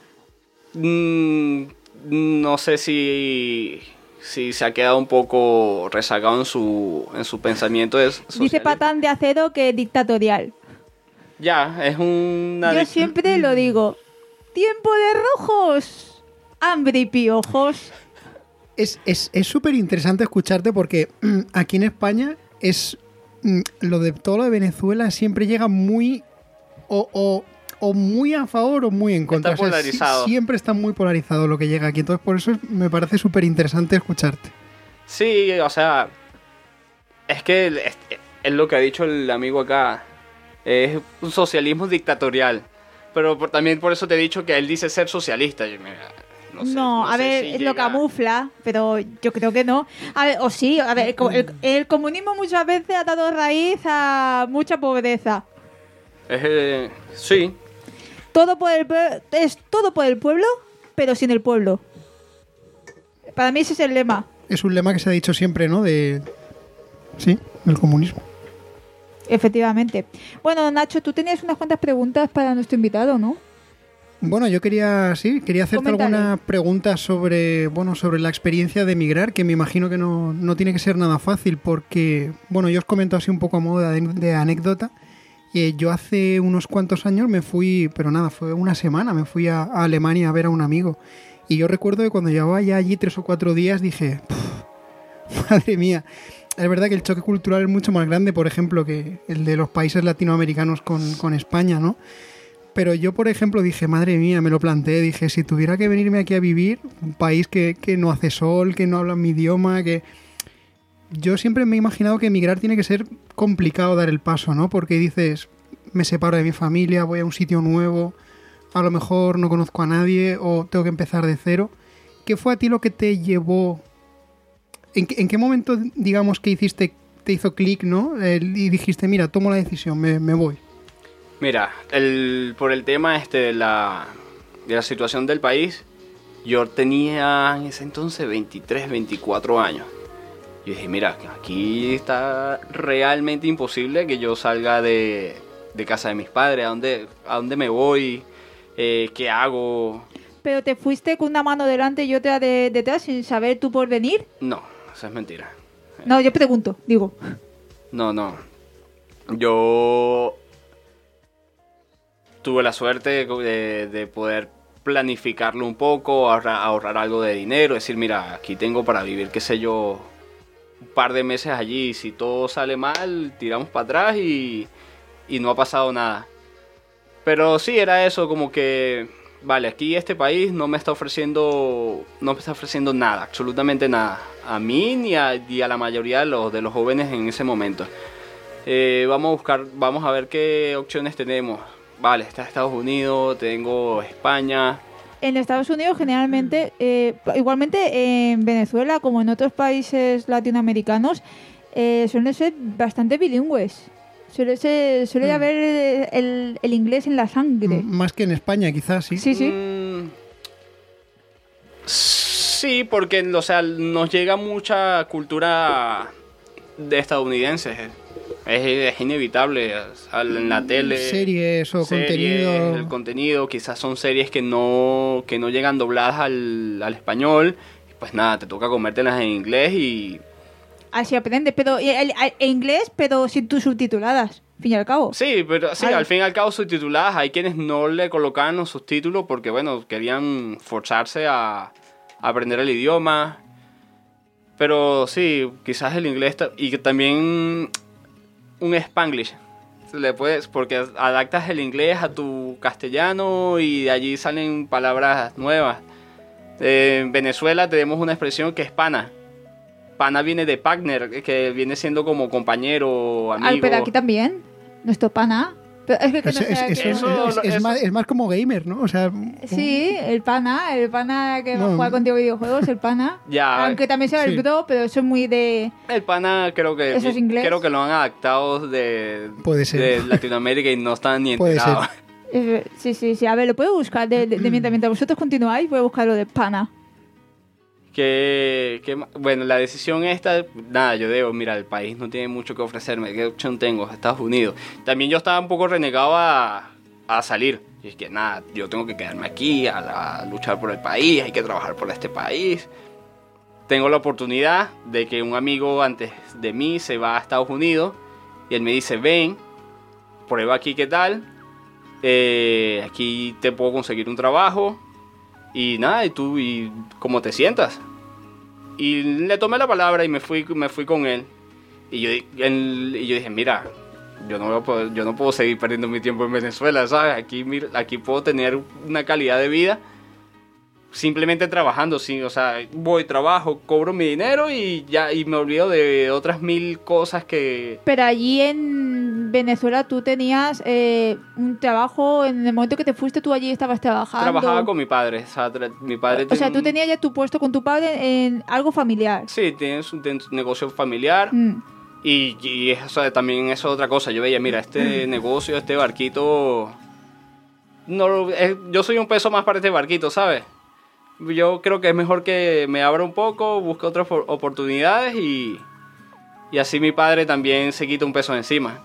Mm, no sé si, si se ha quedado un poco rezagado en su, en su pensamiento. De Dice socialista. Patán de Acero que es dictatorial. Ya, es una... Yo dic- siempre lo digo. ¡Tiempo de rojos! ¡Hambre y piojos! Es es es súper interesante escucharte porque mm, aquí en España es mm, lo de todo lo de Venezuela siempre llega muy o, o, o muy a favor o muy en contra. Está O sea, sí- polarizado. siempre está muy polarizado lo que llega aquí. Entonces por eso es- me parece súper interesante escucharte. Sí, o sea... Es que es, es lo que ha dicho el amigo acá. Es un socialismo dictatorial. Pero por- también por eso te he dicho que él dice ser socialista. Yo, mira, No, sé- a sé ver, si lo llega- camufla, pero yo creo que no. A ver, o sí, a ver, el, co- el- el comunismo muchas veces ha dado raíz a mucha pobreza. Es, eh, sí, Todo por el pue- es todo por el pueblo, pero sin el pueblo. Para mí ese es el lema. Es un lema que se ha dicho siempre, ¿no? De sí, del comunismo. Efectivamente. Bueno, Nacho, tú tenías unas cuantas preguntas para nuestro invitado, ¿no? Bueno, yo quería, sí, quería hacerte Coméntale. alguna pregunta sobre, bueno, sobre la experiencia de emigrar, que me imagino que no, no tiene que ser nada fácil, porque, bueno, yo os comento así un poco a modo de, de anécdota. Eh, yo hace unos cuantos años me fui, pero nada, fue una semana, me fui a, a Alemania a ver a un amigo. Y yo recuerdo que cuando llevaba ya allí tres o cuatro días dije, "Puf, madre mía, es verdad que el choque cultural es mucho más grande, por ejemplo, que el de los países latinoamericanos con, con España, ¿no? Pero yo, por ejemplo, dije, madre mía, me lo planteé, dije, si tuviera que venirme aquí a vivir, un país que, que no hace sol, que no habla mi idioma, que... Yo siempre me he imaginado que emigrar tiene que ser complicado dar el paso, ¿no? Porque dices, me separo de mi familia, voy a un sitio nuevo, a lo mejor no conozco a nadie o tengo que empezar de cero. ¿Qué fue a ti lo que te llevó? ¿En qué, en qué momento, digamos, que hiciste, te hizo clic, ¿no? El- y dijiste, mira, tomo la decisión, me, me voy. mira, el, por el tema este de la, de la situación del país, yo tenía en ese entonces veintitrés, veinticuatro años. Y dije, mira, aquí está realmente imposible que yo salga de, de casa de mis padres. ¿A dónde, a dónde me voy? Eh, ¿Qué hago? Pero te fuiste con una mano delante y otra de, detrás sin saber tu porvenir. No, eso es mentira. No, yo pregunto, digo. No, no. Yo tuve la suerte de, de poder planificarlo un poco, ahorrar, ahorrar algo de dinero, decir, mira, aquí tengo para vivir, qué sé yo, un par de meses allí. Si todo sale mal, tiramos para atrás y, y no ha pasado nada. Pero sí, era eso, como que, vale, aquí este país no me está ofreciendo, no me está ofreciendo nada, absolutamente nada. A mí ni a, ni a la mayoría de los, de los jóvenes en ese momento. Eh, vamos a buscar, vamos a ver qué opciones tenemos. Vale, está Estados Unidos, tengo España. En Estados Unidos generalmente, eh, igualmente en Venezuela como en otros países latinoamericanos, eh, suelen ser bastante bilingües. Suele, ser, suele Mm. haber el, el inglés en la sangre. M- Más que en España, quizás, sí. Sí, sí. Mm, sí, porque o sea, nos llega mucha cultura de estadounidenses. Es, es inevitable. O sea, en la tele. Series o series, contenido. El contenido, quizás son series que no, que no llegan dobladas al, al español. Pues nada, te toca comértelas en inglés y. Así aprendes, pero el, el- el inglés, pero sin tus subtituladas, fin y al cabo. Sí, pero sí, Ay. al fin y al cabo subtituladas. Hay quienes no le colocaban los subtítulos porque, bueno, querían forzarse a, a aprender el idioma. Pero sí, quizás el inglés ta- y que también un Spanglish. Le puedes, porque adaptas el inglés a tu castellano y de allí salen palabras nuevas. Eh, en Venezuela tenemos una expresión que es pana. Pana viene de partner, que viene siendo como compañero, amigo. Ah, pero aquí también. Nuestro pana. Pero es que, que Es, no sé es- a es- qué- Eso- es- es eso- más, es más como gamer, ¿no? O sea, Sí, el pana, el pana que va a No. jugar contigo videojuegos, el pana. Ya. Aunque también sea Sí. el bro, pero eso es muy de... El pana creo que ¿Eso es inglés? creo que lo han adaptado de, Puede ser. de Latinoamérica y no están ni Puede enterados. eh, Sí, sí, sí. A ver, lo puedo buscar. De, de- de mientras, mientras vosotros continuáis, voy a buscar lo de pana. Que, que ma- bueno, la decisión esta, nada, yo digo, mira, el país no tiene mucho que ofrecerme, ¿qué opción tengo? Estados Unidos. También yo estaba un poco renegado a, a salir. Y es que nada, yo tengo que quedarme aquí, a, a luchar por el país, hay que trabajar por este país. Tengo la oportunidad de que un amigo antes de mí se va a Estados Unidos y él me dice, ven, prueba aquí qué tal, eh, aquí te puedo conseguir un trabajo. Y nada, y tú, y cómo te sientas. Y le tomé la palabra y me fui, me fui con él. Y yo, él- y yo dije, mira, yo no, voy a poder- yo no puedo seguir perdiendo mi tiempo en Venezuela, ¿sabes? Aquí, mira, aquí puedo tener una calidad de vida simplemente trabajando, sí, o sea, voy, trabajo, cobro mi dinero y ya, y me olvido de otras mil cosas que... Pero allí en Venezuela tú tenías eh, un trabajo, en el momento que te fuiste tú allí estabas trabajando. Trabajaba con mi padre, o sea, tra- mi padre... O sea, tiene tú un- tenías ya tu puesto con tu padre en algo familiar. Sí, tienes un, tiene un negocio familiar. Mm. Y, y eso también es otra cosa. Yo veía, mira, este negocio, este barquito. No, lo- es- yo soy un peso más para este barquito, ¿sabes? Yo creo que es mejor que me abra un poco, busque otras por- oportunidades y, y así mi padre también se quita un peso de encima.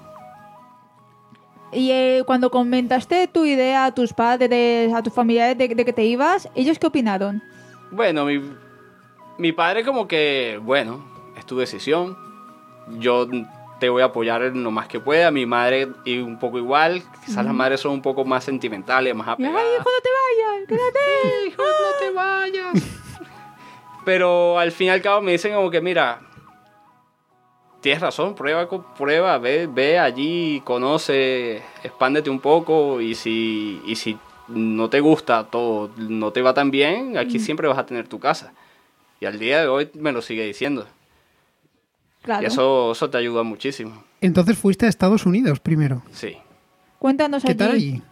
Y eh, cuando comentaste tu idea a tus padres, a tus familiares de, de que te ibas, ¿ellos qué opinaron? Bueno, mi, mi padre como que, bueno, es tu decisión. Yo te voy a apoyar en lo más que pueda. Mi madre y un poco igual. Quizás las madres son un poco más sentimentales, más Y, apegadas. ¡ay, hijo, no te vayas! ¡Quédate! Hijo, no te vayas. Pero al fin y al cabo me dicen como que, mira, tienes razón, prueba, co- prueba, ve, ve allí, conoce, expándete un poco y si, y si no te gusta todo, no te va tan bien, aquí siempre vas a tener tu casa. Y al día de hoy me lo sigue diciendo. Claro. Y eso, eso te ayuda muchísimo. entonces fuiste a Estados Unidos primero. Sí. Cuéntanos ¿Qué allí. tal allí?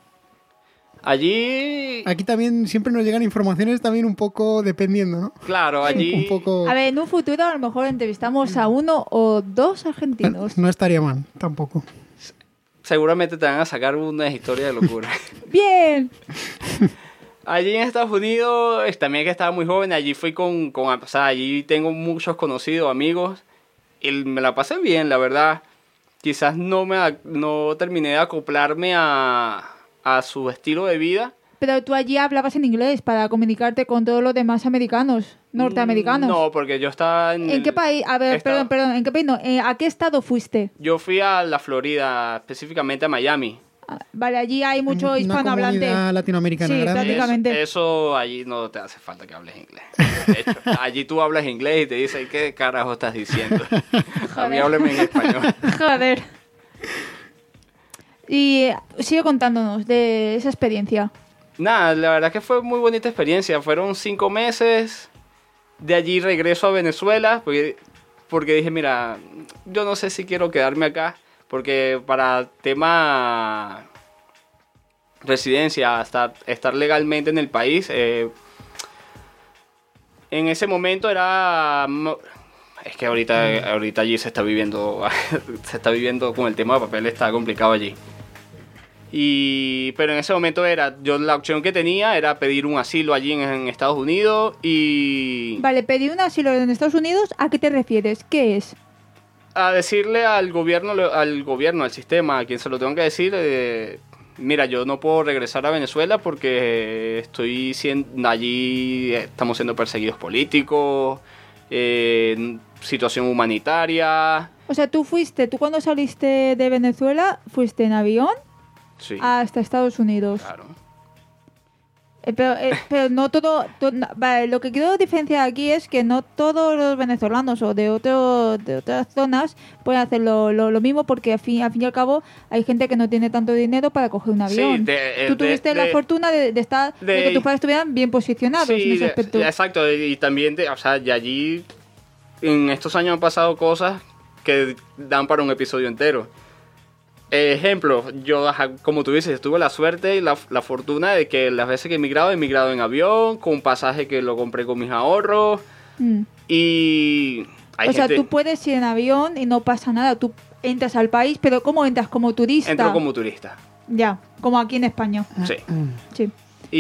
Allí, Aquí también siempre nos llegan informaciones también un poco dependiendo, ¿no? claro, allí... Un poco... A ver, en un futuro a lo mejor entrevistamos a uno o dos argentinos. No estaría mal, tampoco. Seguramente te van a sacar una historia de locura. ¡Bien! Allí en Estados Unidos, es- también que estaba muy joven, allí fui con, con, o sea, allí tengo muchos conocidos, amigos, y me la pasé bien, la verdad. Quizás no me a- no terminé de acoplarme a, a su estilo de vida. Pero tú allí hablabas en inglés para comunicarte con todos los demás americanos, norteamericanos. No, porque yo estaba en... ¿En el- qué país? A ver, estaba- perdón, perdón, ¿en qué país no? Eh, ¿A qué estado fuiste? Yo fui a la Florida, específicamente a Miami. Ah, Vale, allí hay mucho Una hispanohablante. comunidad latinoamericana Sí, grande. prácticamente. Eso, eso allí no te hace falta que hables inglés. De hecho, allí tú hablas inglés y te dicen, ¿qué carajo estás diciendo? A mí hábleme en español. Joder. Y eh, sigue contándonos de esa experiencia. Nada, la verdad que fue muy bonita experiencia. Fueron cinco meses. De allí regreso a Venezuela porque, porque dije, mira, yo no sé si quiero quedarme acá. Porque para tema residencia, estar, estar legalmente en el país, eh, en ese momento era... Es que ahorita, ahorita allí se está viviendo, se está viviendo con el tema de papel, está complicado allí. Y, pero en ese momento era, yo la opción que tenía era pedir un asilo allí en, en Estados Unidos y... Vale, pedir un asilo en Estados Unidos, ¿a qué te refieres? ¿Qué es? A decirle al gobierno, al gobierno, al sistema, a quien se lo tengo que decir, eh, mira, yo no puedo regresar a Venezuela porque estoy siendo, allí estamos siendo perseguidos políticos, eh, situación humanitaria. O sea, tú fuiste, tú cuando saliste de Venezuela, fuiste en avión Sí, hasta Estados Unidos. claro. Eh, pero, eh, pero no todo, to- no- vale, lo que quiero diferenciar aquí es que no todos los venezolanos o de otro, de otras zonas pueden hacer lo, lo, lo mismo, porque al fin, al fin y al cabo hay gente que no tiene tanto dinero para coger un Sí, avión. de- Tú de- tuviste la de- fortuna de, de estar de, de- que tus padres estuvieran bien posicionados en Sí, ese de- aspecto. exacto, y también, de, o sea, y allí en estos años han pasado cosas que dan para un episodio entero. Ejemplo, yo, ajá, como tú dices, tuve la suerte y la, la fortuna de que las veces que he emigrado, he emigrado en avión, con un pasaje que lo compré con mis ahorros, Mm. y... hay O sea, gente- tú puedes ir en avión y no pasa nada. Tú entras al país, pero ¿cómo entras? Como turista. entro como turista, Ya, como aquí en España. sí. Sí.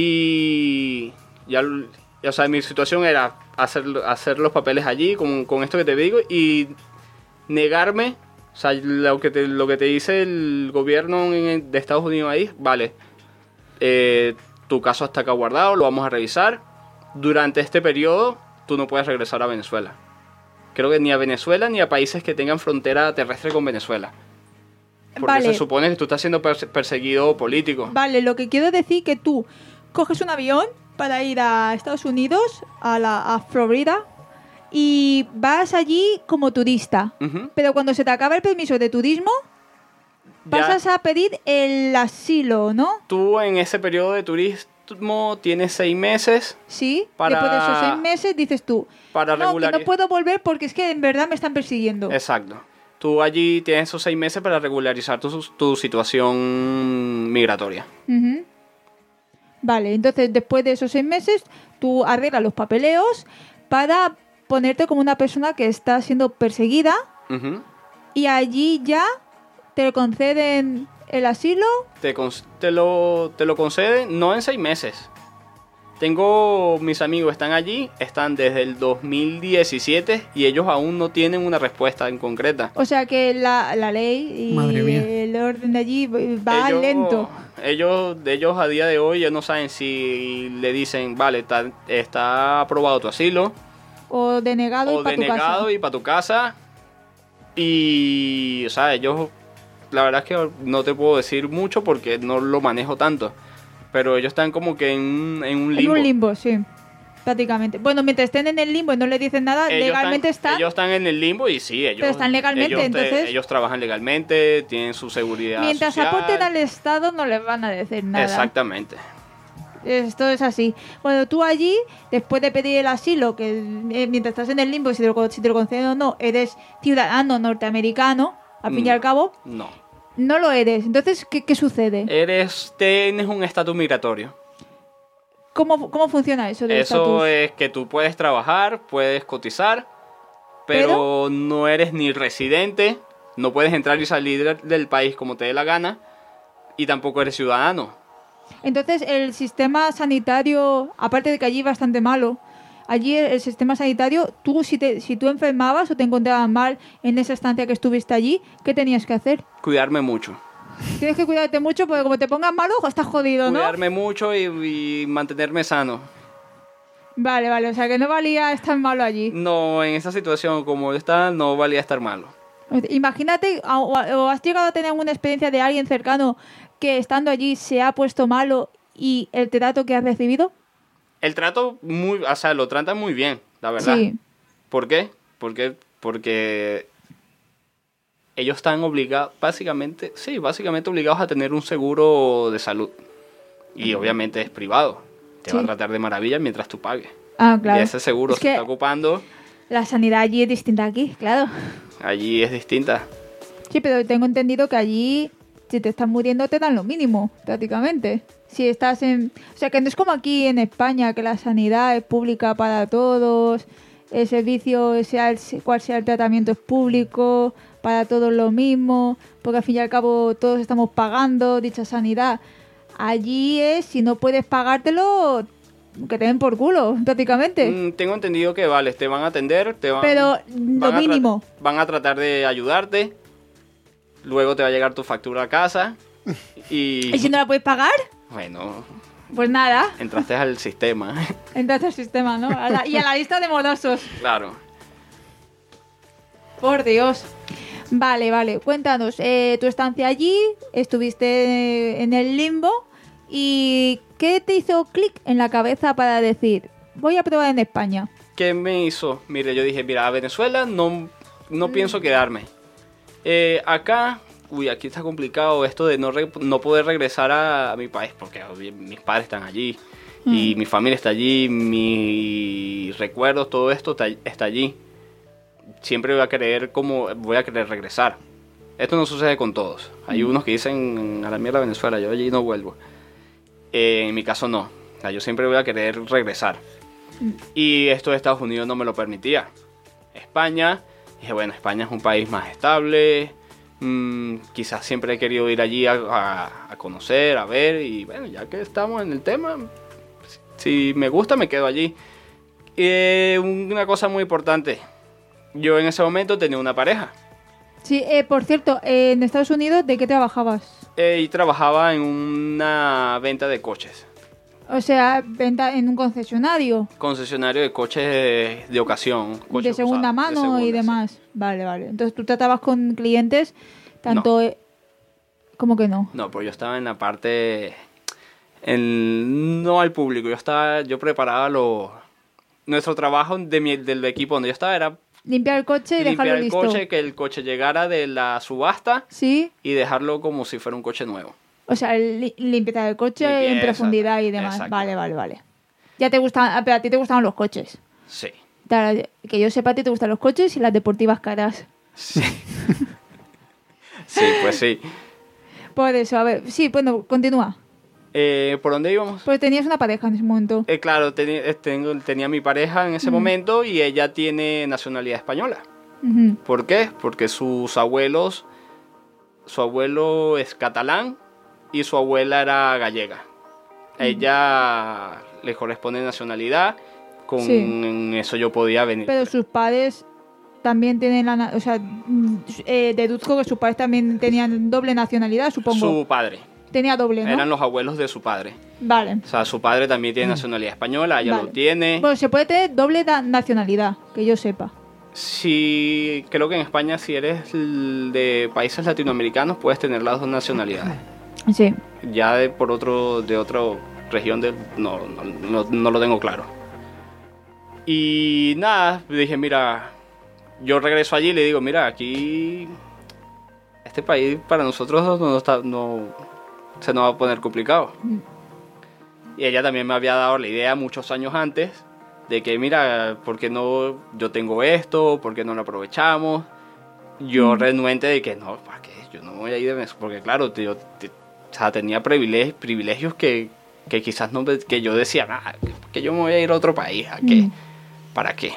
Y ya, ya, o sea, mi situación era hacer, hacer los papeles allí, con, con esto que te digo, y negarme, o sea, lo que te, lo que te dice el gobierno en- de Estados Unidos ahí, vale, eh, tu caso está acá guardado, lo vamos a revisar. Durante este periodo, tú no puedes regresar a Venezuela. Creo que ni a Venezuela ni a países que tengan frontera terrestre con Venezuela. Porque Vale. se supone que tú estás siendo perse- perseguido político. Vale, lo que quiero decir que tú coges un avión para ir a Estados Unidos, a, la, a Florida, y vas allí como turista. Ujú. Pero cuando se te acaba el permiso de turismo, Ya. pasas a pedir el asilo, ¿no? Tú en ese periodo de turismo tienes seis meses Sí. Para- Después de esos seis meses dices tú, para no, que no regularizar. puedo volver porque es que en verdad me están persiguiendo. Exacto. Tú allí tienes esos seis meses para regularizar tu, tu situación migratoria. Ujú. Vale, entonces después de esos seis meses, tú arreglas los papeleos para ponerte como una persona que está siendo perseguida Ujú. y allí ya te conceden el asilo. Te, cons- te, lo, te lo conceden no en seis meses. Tengo mis amigos, están allí, están desde el dos mil diecisiete y ellos aún no tienen una respuesta en concreta. O sea que la, la ley y Madre mía. el orden de allí va ellos, lento. Ellos, ellos a día de hoy ya no saben si le dicen, vale, está, está aprobado tu asilo, O denegado o y para tu denegado casa. y para tu casa. Y, o sea, ellos, la verdad es que no te puedo decir mucho porque no lo manejo tanto. Pero ellos están como que en, un- en un En limbo. un limbo, sí. Prácticamente. Bueno, mientras estén en el limbo y no le dicen nada, Ellos legalmente están, están. ellos están en el limbo y sí, ellos, Pero están legalmente, ellos, te- entonces- ellos trabajan legalmente, tienen su seguridad Mientras social. aporten al Estado no les van a decir nada. Exactamente. Esto es así. Bueno, tú allí, después de pedir el asilo, que eh, mientras estás en el limbo, si te, lo, si te lo conceden o no, eres ciudadano norteamericano, al fin y Mm. al cabo, No. no lo eres. Entonces, ¿qué, qué sucede? Eres, tienes un estatus migratorio. ¿Cómo, ¿Cómo funciona eso del Eso estatus? es que tú puedes trabajar, puedes cotizar, pero, no eres ni residente, no puedes entrar y salir del- del país como te dé la gana, y tampoco eres ciudadano. Entonces, el sistema sanitario, aparte de que allí es bastante malo, allí el, el sistema sanitario, tú si, te, si tú enfermabas o te encontrabas mal en esa estancia que estuviste allí, ¿qué tenías que hacer? Cuidarme mucho. Tienes que cuidarte mucho porque como te pongas malo, estás jodido, ¿no? Cuidarme mucho y, y mantenerme sano. Vale, vale, o sea que no valía estar malo allí. No, en esa situación como está, no valía estar malo. Imagínate, o, o has llegado a tener una experiencia de alguien cercano que estando allí se ha puesto malo y el trato que has recibido. El trato, muy, o sea, lo tratan muy bien, la verdad. Sí. ¿Por qué? Porque, porque ellos están obligados, básicamente, sí, básicamente obligados a tener un seguro de salud. Y obviamente es privado. Te va a Sí. tratar de maravilla mientras tú pagues. Ah, claro. Y ese seguro Es se que está ocupando, la sanidad allí es distinta aquí, claro. allí es distinta. Sí, pero tengo entendido que allí, si te estás muriendo, te dan lo mínimo, prácticamente. Si estás en... O sea, que no es como aquí en España, que la sanidad es pública para todos, el servicio, sea el, cual sea el tratamiento, es público, para todos lo mismo, porque al fin y al cabo todos estamos pagando dicha sanidad. Allí es, si no puedes pagártelo, que te den por culo, prácticamente. Mm, tengo entendido que, vale, te van a atender, te van... Pero van lo a tra- mínimo. Van a tratar de ayudarte, luego te va a llegar tu factura a casa y... ¿Y si no la puedes pagar? Bueno, Pues nada, entraste al sistema. entras al sistema, ¿no? A la- y a la lista de morosos. Claro. Por Dios. Vale, vale. Cuéntanos, eh, tu estancia allí, estuviste en el limbo y ¿qué te hizo clic en la cabeza para decir, voy a probar en España? ¿Qué me hizo? Mire, yo dije, mira, a Venezuela no, no pienso quedarme. Eh, acá, uy, aquí está complicado esto de no, re- no poder regresar a, a mi país, porque obvio, mis padres están allí, y mi familia está allí, mis recuerdos, todo esto está, está allí. Siempre voy a querer como, voy a querer regresar. Esto no sucede con todos. Hay unos que dicen, a la mierda Venezuela, yo allí no vuelvo. Eh, en mi caso no. O sea, yo siempre voy a querer regresar. Y esto de Estados Unidos no me lo permitía. España, dije, bueno, España es un país más estable. Mm, quizás siempre he querido ir allí a, a, a conocer, a ver. Y bueno, ya que estamos en el tema, si me gusta me quedo allí. Eh, una cosa muy importante. Yo en ese momento tenía una pareja. Sí, eh, por cierto, eh, en Estados Unidos, ¿de qué trabajabas? Eh, y trabajaba en una venta de coches. O sea, venta en un concesionario Concesionario de coches de, de ocasión. Coches de segunda usados, de mano segunda, y sí. demás. Vale, vale. Entonces tú tratabas con clientes tanto... eh, ¿Cómo que no? No, pues yo estaba en la parte... En, no al público. Yo estaba... Yo preparaba lo... Nuestro trabajo de mi- del equipo donde yo estaba era Limpiar el coche y dejarlo limpiar el listo. coche, que el coche llegara de la subasta Sí. y dejarlo como si fuera un coche nuevo. O sea, li- limpieza el coche en Limpieza, profundidad y demás. exacto. Vale, vale, vale. Ya te gustan, pero a ti te gustaban los coches. Sí. Claro, que yo sepa, a ti te gustan los coches y las deportivas caras. Sí. Sí, pues sí. Por eso, a ver, sí, bueno, continúa. Eh, ¿Por dónde íbamos? Pues tenías una pareja en ese momento. Eh, claro, teni- eh, tengo- tenía mi pareja en ese momento y ella tiene nacionalidad española. Ujú. ¿Por qué? Porque sus abuelos, su abuelo es catalán y su abuela era gallega. A ella le corresponde nacionalidad, con Sí. eso yo podía venir. Pero sus padres también tienen la... na- O sea, mm, eh, deduzco que sus padres también tenían doble nacionalidad, supongo. Su padre, Tenía doble, ¿no? eran los abuelos de su padre. Vale. O sea, su padre también tiene nacionalidad española, ella Vale. lo tiene. Bueno, se puede tener doble da- nacionalidad, que yo sepa. Sí, creo que en España si eres l- de países latinoamericanos puedes tener las dos nacionalidades. Sí. Ya de por otro de otra región del no, no, no, no lo tengo claro. Y nada, dije, mira, yo regreso allí y le digo, mira, aquí este país para nosotros no está no se nos va a poner complicado. Y ella también me había dado la idea muchos años antes de que, mira, ¿por qué no yo tengo esto? ¿Por qué no lo aprovechamos? Yo renuente de que no, ¿para qué? Yo no voy a ir de Venezuela. Porque claro, te- yo te- o sea, tenía privilegios, privilegios que, que quizás no, me- que yo decía, ah, que yo me voy a ir a otro país, ¿a qué? Mm. ¿Para qué?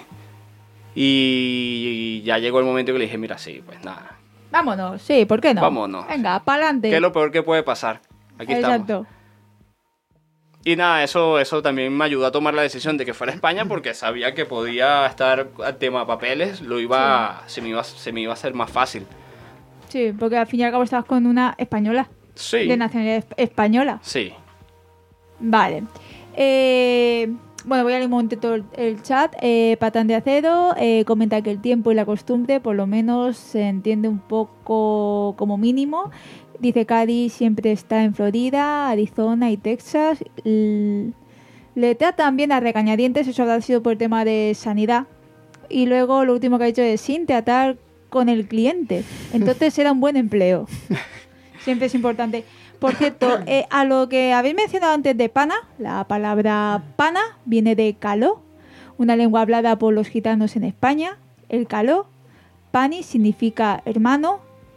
Y ya llegó el momento que le dije, mira, sí, pues nada. Vámonos, sí, ¿por qué no? Vámonos. Venga, pa'lante. ¿Qué es lo peor que puede pasar? Aquí estamos. Exacto. Y nada, eso, eso también me ayudó a tomar la decisión de que fuera a España porque sabía que podía estar al tema papeles, lo iba, se, me iba, se me iba a hacer más fácil. Sí, porque al fin y al cabo estabas con una española, Sí, de nacionalidad esp- española. sí. Vale. Eh, bueno, voy a leer un momentito el, el chat. Eh, Patán de Acero eh, comenta que el tiempo y la costumbre por lo menos se entiende un poco como mínimo. Dice Cady siempre está en Florida, Arizona y Texas. L- le tratan bien a regañadientes, eso habrá sido por el tema de sanidad. Y luego lo último que ha dicho es sin tratar con el cliente. Entonces era un buen empleo. Siempre es importante. Por cierto, eh, a lo que habéis mencionado antes de pana, la palabra pana viene de caló, una lengua hablada por los gitanos en España. El caló, pani significa hermano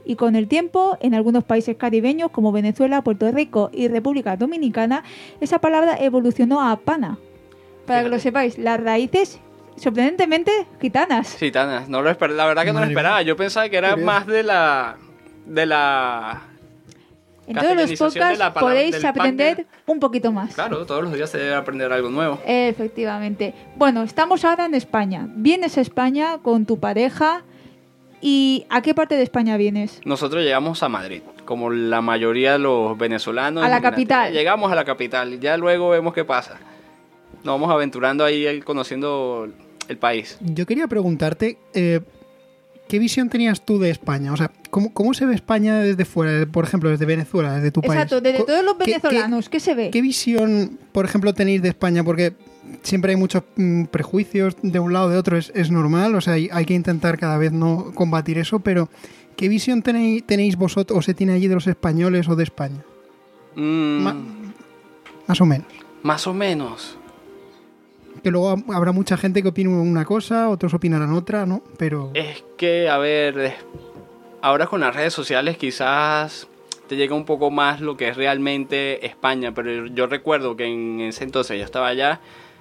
y con el tiempo, en algunos países caribeños como Venezuela, Puerto Rico y República Dominicana, esa palabra evolucionó a pana. Para que lo sepáis, las raíces sorprendentemente gitanas. Gitanas, no lo esper- la verdad que no lo Madre esperaba. mía. Yo pensaba que era Curioso. más de la de la En todos los castellanización de podcasts la palabra- podéis del aprender punk. un poquito más. Claro, todos los días se debe aprender algo nuevo. Efectivamente. Bueno, estamos ahora en España. Vienes a España con tu pareja. ¿Y a qué parte de España vienes? Nosotros llegamos a Madrid, como la mayoría de los venezolanos. A la imagínate, capital. Llegamos a la capital, ya luego vemos qué pasa. Nos vamos aventurando ahí, eh, conociendo el país. Yo quería preguntarte, eh, ¿qué visión tenías tú de España? O sea, ¿cómo, cómo se ve España desde fuera? Por ejemplo, desde Venezuela, desde tu país. Exacto, desde Co- todos los ¿qué- venezolanos, ¿qué, se ve? ¿Qué visión, por ejemplo, tenéis de España? Porque siempre hay muchos mm, prejuicios de un lado o de otro, es, es normal, o sea, hay, hay que intentar cada vez no combatir eso, pero ¿qué visión tenéis, tenéis vosotros o se tiene allí de los españoles o de España? Mm, Ma- Más o menos. más o menos. Que luego ha- habrá mucha gente que opine una cosa, otros opinarán otra, ¿no? Pero Es que, a ver, eh, ahora con las redes sociales quizás te llega un poco más lo que es realmente España, pero yo recuerdo que en ese entonces yo estaba allá,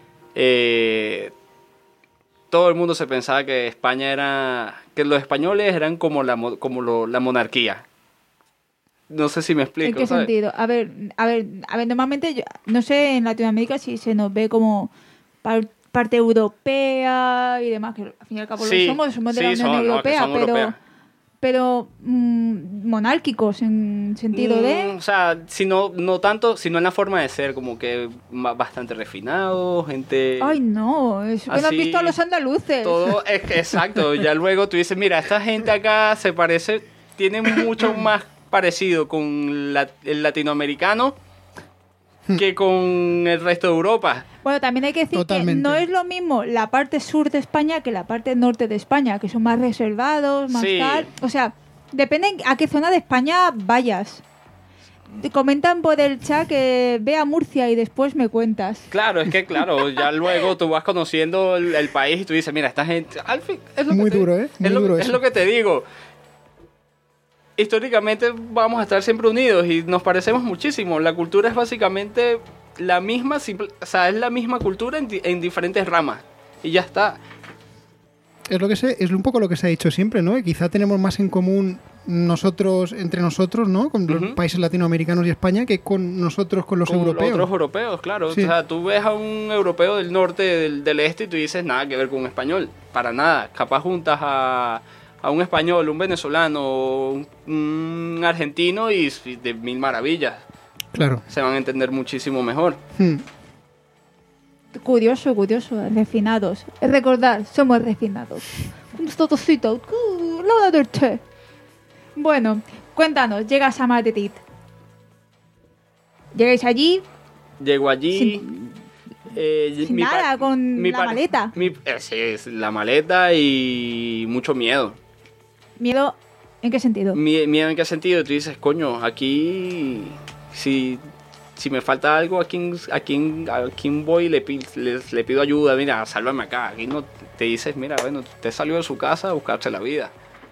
eh, todo el mundo se pensaba que España era, que los españoles eran como la, mo- como lo- la monarquía. No sé si me explico. ¿En qué ¿sabes? sentido? A ver, a ver, a ver, normalmente, yo- no sé en Latinoamérica si se nos ve como par- parte europea y demás, que al fin y al cabo Sí, lo somos, somos de sí, la Unión son, no, que Europea, son pero, europeas. pero mm, monárquicos en sentido Mm, de... o sea, si no, no tanto, sino en la forma de ser, como que ma- bastante refinado, gente... Ay, no, es que no has Así, visto a los andaluces. Todo, es que, exacto, ya luego tú dices, mira, esta gente acá se parece, tiene mucho más parecido con la- el latinoamericano que con el resto de Europa. Bueno, también hay que decir Totalmente. que no es lo mismo la parte sur de España que la parte norte de España, que son más reservados, más Sí. tal. O sea, depende a qué zona de España vayas. Te comentan por el chat que ve a Murcia y después me cuentas. Claro, es que claro, ya luego tú vas conociendo el, el país y tú dices, mira, esta gente... Al fin, es lo Muy que te- duro, ¿eh? Muy es, lo, duro es eso. lo que te digo. Históricamente vamos a estar siempre unidos y nos parecemos muchísimo. La cultura es básicamente la misma, simple- o sea, es la misma cultura en, di- en diferentes ramas. Y ya está. es lo que se, es un poco lo que se ha dicho siempre, ¿no? Que quizá tenemos más en común nosotros, entre nosotros, ¿no? Con los Ujú. países latinoamericanos y España que con nosotros, con los Con europeos. otros europeos, claro. Sí. O sea, tú ves a un europeo del norte, del, del este, y tú dices nada que ver con un español. Para nada. Capaz juntas a, a un español, un venezolano, un, un argentino y, y de mil maravillas. Claro. Se van a entender muchísimo mejor. Hmm. Curioso, curioso, refinados. Recordar, somos refinados. Un totocito. Lo del té. Bueno, cuéntanos, llegas a Madrid. Llegáis allí Llego allí. Sin- eh, sin mi pa- nada, con mi la pa- maleta. mi- eh, sí, es la maleta y mucho miedo. Miedo, ¿en qué sentido? Mie- ¿Miedo en qué sentido? Tú dices, coño, aquí si, si me falta algo, ¿a quién, a quién, a quién voy y le, pi- le, le pido ayuda? Mira, sálvame acá. Aquí no te dices, mira, bueno, usted salió de su casa a buscarse la vida.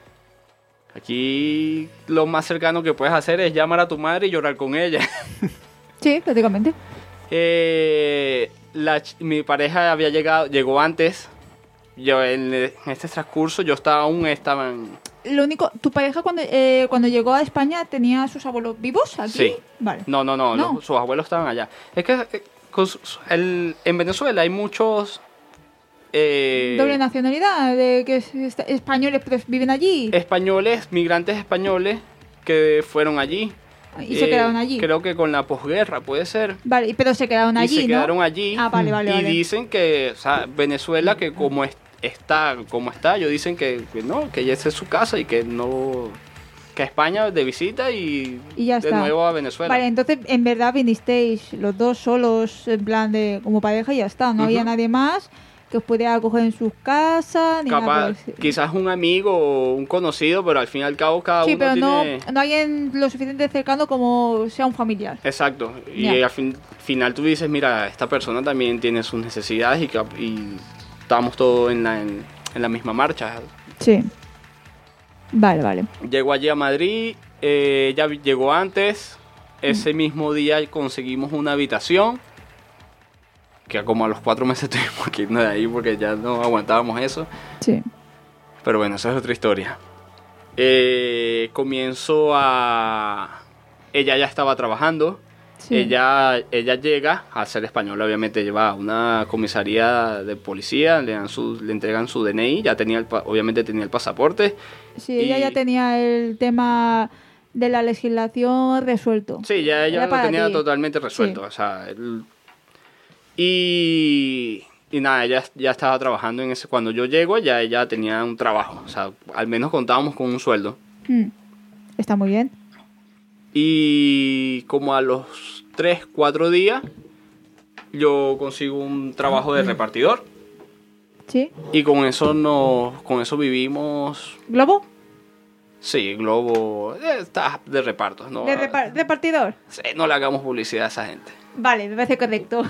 Aquí lo más cercano que puedes hacer es llamar a tu madre y llorar con ella. Sí, prácticamente. Eh, la ch- mi pareja había llegado, llegó antes. Yo en, en este transcurso yo estaba aún estaba en, Lo único, ¿tu pareja cuando, eh, cuando llegó a España tenía a sus abuelos vivos aquí? Sí. Vale. No, no, no, No. los- sus abuelos estaban allá. Es que eh, con su- su- el- en Venezuela hay muchos eh, Doble nacionalidad, de que es- es- españoles pues, viven allí españoles, migrantes españoles que fueron allí. y se Eh, quedaron allí. Creo que con la posguerra, puede ser. Vale, y- pero se quedaron allí, y se ¿no? quedaron allí. Ah, vale, vale, y vale. dicen que, o sea, Venezuela, que como es- está, como está, ellos dicen que, que no, que ya esa es su casa y que no. Que a España de visita y, Y ya de está. nuevo a Venezuela. Vale, entonces en verdad vinisteis los dos solos en plan de como pareja y ya está. No había Ujú. nadie más que os pudiera acoger en sus casas ni nada por Capaz, el estilo. quizás un amigo o un conocido, pero al fin y al cabo cada Sí, uno pero tiene... no, no alguien lo suficiente cercano como sea un familiar. Exacto. Y Ya. al fin- final tú dices, mira, esta persona también tiene sus necesidades y, cap- y estamos todos en la, en, en la misma marcha. Sí. Vale, vale. Llego allí a Madrid, eh, ella llegó antes, ese mismo día conseguimos una habitación, que como a los cuatro meses tuvimos que irnos de ahí porque ya no aguantábamos eso. Sí. Pero bueno, esa es otra historia. Eh, comienzo a... Ella ya estaba trabajando. Sí. Ella, ella llega, al ser española obviamente lleva a una comisaría de policía, le, dan su, le entregan su D N I, ya tenía el, pa- obviamente tenía el pasaporte. Sí, ella Y- ya tenía el tema de la legislación resuelto. Sí, ya ella Era lo para tenía ti. totalmente resuelto. Sí. O sea, el- y, y nada, ella ya estaba trabajando en ese. Cuando yo llego, ya ella tenía un trabajo. O sea, al menos contábamos con un sueldo. Mm. Está muy bien. Y como a los tres, cuatro días, yo consigo un trabajo de repartidor. ¿Sí? Y con eso nos, con eso vivimos. ¿Globo? Sí, Globo eh, está de reparto. No, ¿De repar- repartidor? sí, no le hagamos publicidad a esa gente. Vale, me parece correcto.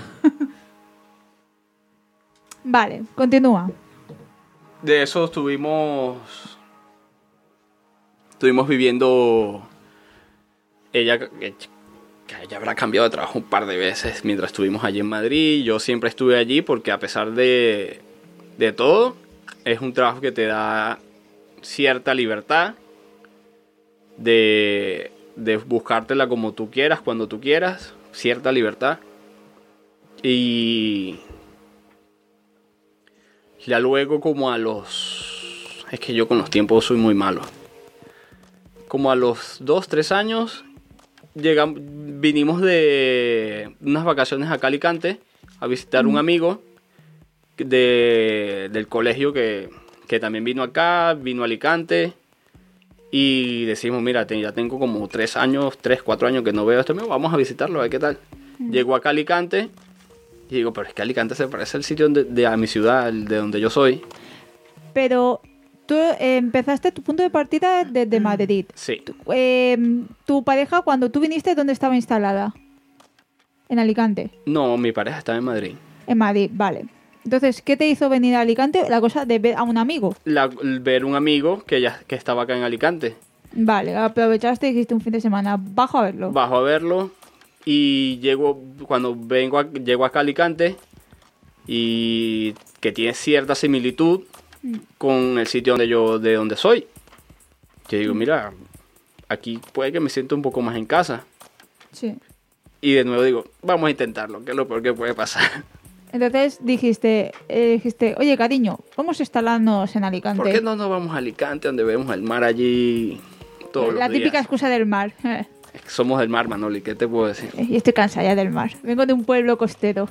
Vale, continúa. De eso estuvimos. Estuvimos viviendo. Ella. que ella habrá cambiado de trabajo un par de veces mientras estuvimos allí en Madrid. Yo siempre estuve allí porque, a pesar de. de todo, es un trabajo que te da cierta libertad. De. de buscártela como tú quieras, cuando tú quieras. Cierta libertad. Y. Ya luego, como a los... Es que yo con los tiempos soy muy malo. Como a los dos, tres años, llegamos, vinimos de unas vacaciones acá a Alicante a visitar un amigo de, del colegio que, que también vino acá, vino a Alicante. Y decimos, mira, te- ya tengo como tres años, tres, cuatro años que no veo a este amigo, vamos a visitarlo, a ver qué tal. Llegó acá a Alicante. Y digo, pero es que Alicante se parece al sitio de, de a mi ciudad, el de donde yo soy. Pero tú eh, empezaste tu punto de partida desde Madrid. Sí. Eh, ¿Tu pareja, cuando tú viniste, dónde estaba instalada? En Alicante. No, mi pareja estaba en Madrid. En Madrid, vale. Entonces, ¿qué te hizo venir a Alicante? La cosa de ver a un amigo. La, ver un amigo que ya que estaba acá en Alicante. Vale, aprovechaste y dijiste un fin de semana, bajo a verlo. Bajo a verlo y llego, cuando vengo a, llego acá a Alicante y que tiene cierta similitud con el sitio donde yo, de donde soy. Yo digo, mira, aquí puede que me sienta un poco más en casa. Sí. Y de nuevo digo, vamos a intentarlo, que es lo peor que puede pasar. Entonces dijiste, eh, dijiste, oye cariño, vamos a instalarnos en Alicante. ¿Por qué no nos vamos a Alicante, donde vemos el mar allí todos La los típica días? excusa del mar. Somos del mar, Manoli, ¿qué te puedo decir? Y estoy cansada ya del mar. Vengo de un pueblo costero.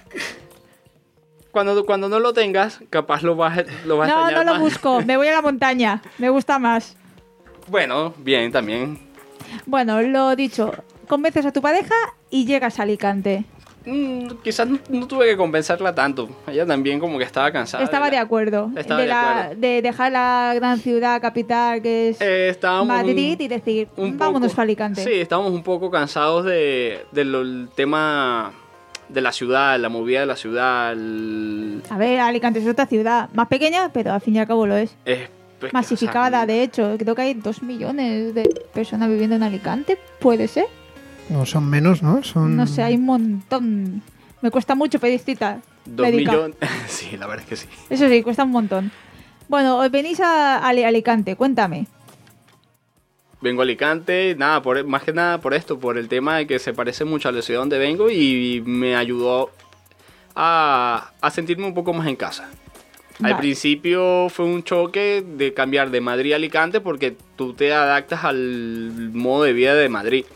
Cuando, cuando no lo tengas, capaz lo vas, a- lo vas a No, no extrañar lo más. busco. Me voy a la montaña. Me gusta más. Bueno, bien, también. Bueno, lo dicho. Convences a tu pareja y llegas a Alicante. Mm, quizás no, no tuve que convencerla tanto. Ella también como que estaba cansada. Estaba de la- acuerdo. Estaba de, de la- acuerdo. de dejar la gran ciudad capital que es Eh, estábamos Madrid un- y decir, un vámonos poco- a Alicante. Sí, estábamos un poco cansados de, del tema de la ciudad, la movida de la ciudad. el- A ver, Alicante es otra ciudad más pequeña, pero al fin y al cabo lo es. es- pues, Masificada, o sea, de hecho. Creo que hay dos millones de personas viviendo en Alicante. ¿Puede ser? No, son menos, ¿no? Son... No sé, hay un montón. Me cuesta mucho pedir cita Dos médica. millones. Sí, la verdad es que sí. Eso sí, cuesta un montón. Bueno, os venís a Ali- Alicante, cuéntame. Vengo a Alicante, nada, por, más que nada por esto, por el tema de que se parece mucho a la ciudad donde vengo y me ayudó a, a sentirme un poco más en casa. Al Vale. principio fue un choque de cambiar de Madrid a Alicante porque tú te adaptas al modo de vida de Madrid.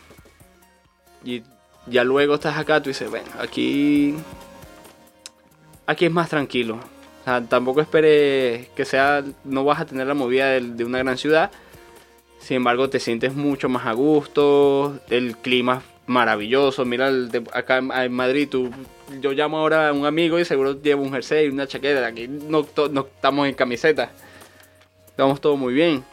Y ya luego estás acá, tú dices, bueno, aquí, aquí es más tranquilo. O sea, tampoco esperes que sea, no vas a tener la movida de, de una gran ciudad. Sin embargo, te sientes mucho más a gusto, el clima es maravilloso. Mira, el de- acá en, en Madrid, tú, yo llamo ahora a un amigo y seguro lleva un jersey, una chaqueta. Aquí no, to- no estamos en camiseta, estamos todo muy bien.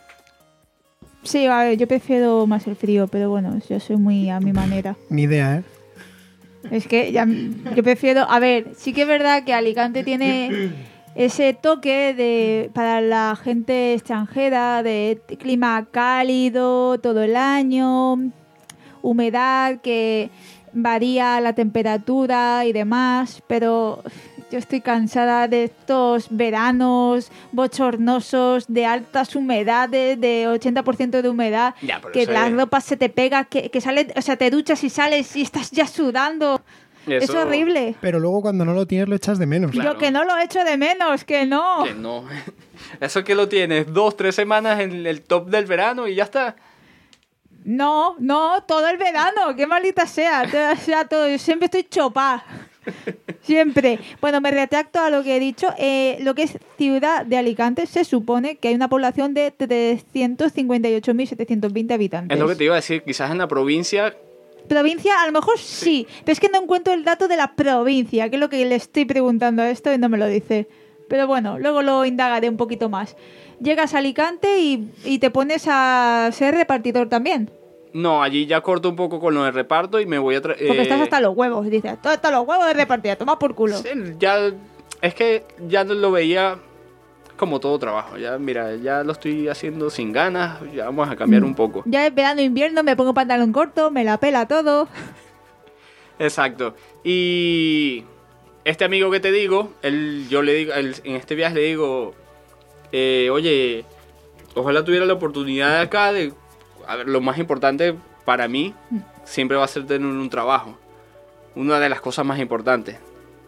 Sí, a ver, yo prefiero más el frío, pero bueno, yo soy muy a mi manera. Ni idea, ¿eh? Es que ya, yo prefiero... A ver, sí que es verdad que Alicante tiene ese toque de para la gente extranjera de clima cálido todo el año, humedad que varía la temperatura y demás, pero yo estoy cansada de estos veranos bochornosos, de altas humedades, de ochenta por ciento de humedad, Ya, pero que eso la es- ropa se te pega, que, que sale, o sea, te duchas y sales y estás ya sudando. Es Eso- horrible. Pero luego cuando no lo tienes lo echas de menos. Claro. Yo que no lo echo de menos, que no. Que no. Eso que lo tienes dos, tres semanas en el top del verano y ya está. No, no, todo el verano, qué malita sea, todo- sea todo. Yo siempre estoy chopa. Siempre. Bueno, me retracto a lo que he dicho. Eh, lo que es ciudad de Alicante, se supone que hay una población de trescientos cincuenta y ocho mil setecientos veinte habitantes. Es lo que te iba a decir, quizás en la provincia. Provincia, a lo mejor sí, pero es que no encuentro el dato de la provincia, que es lo que le estoy preguntando a esto y no me lo dice. Pero bueno, luego lo indagaré un poquito más. Llegas a Alicante y, y te pones a ser repartidor también. No, allí ya corto un poco con lo de reparto y me voy a traer. Porque estás hasta los huevos. Dices, hasta los huevos de repartida, toma por culo. Ya, es que ya lo veía como todo trabajo. Ya, mira, ya lo estoy haciendo sin ganas. Ya vamos a cambiar un poco. Ya es verano, invierno, me pongo pantalón corto, me la pela todo. Exacto. Y este amigo que te digo, él, yo le digo, él- en este viaje le digo, eh, oye, ojalá tuviera la oportunidad de acá de, a ver, lo más importante para mí siempre va a ser tener un trabajo. Una de las cosas más importantes.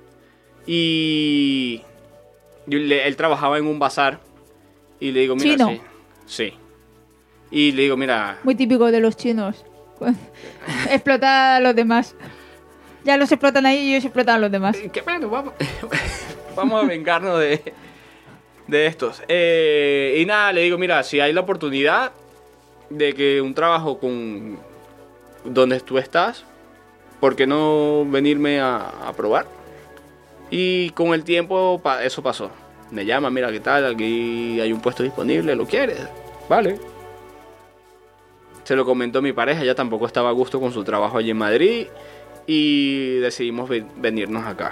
Y yo le- él trabajaba en un bazar y le digo, mira, ¿Chino? sí, sí. Y le digo, mira, Muy típico de los chinos. Explotar a los demás. Ya los explotan ahí y ellos explotan a los demás. que bueno, vamos, vamos a vengarnos de, de estos. Eh, y nada, le digo, mira, si hay la oportunidad de que un trabajo con donde tú estás, ¿por qué no venirme a, a probar? Y con el tiempo pa- eso pasó. Me llama, mira, ¿qué tal? Aquí hay un puesto disponible, ¿lo quieres? Vale. Se lo comentó mi pareja, ella tampoco estaba a gusto con su trabajo allí en Madrid y decidimos ve- venirnos acá.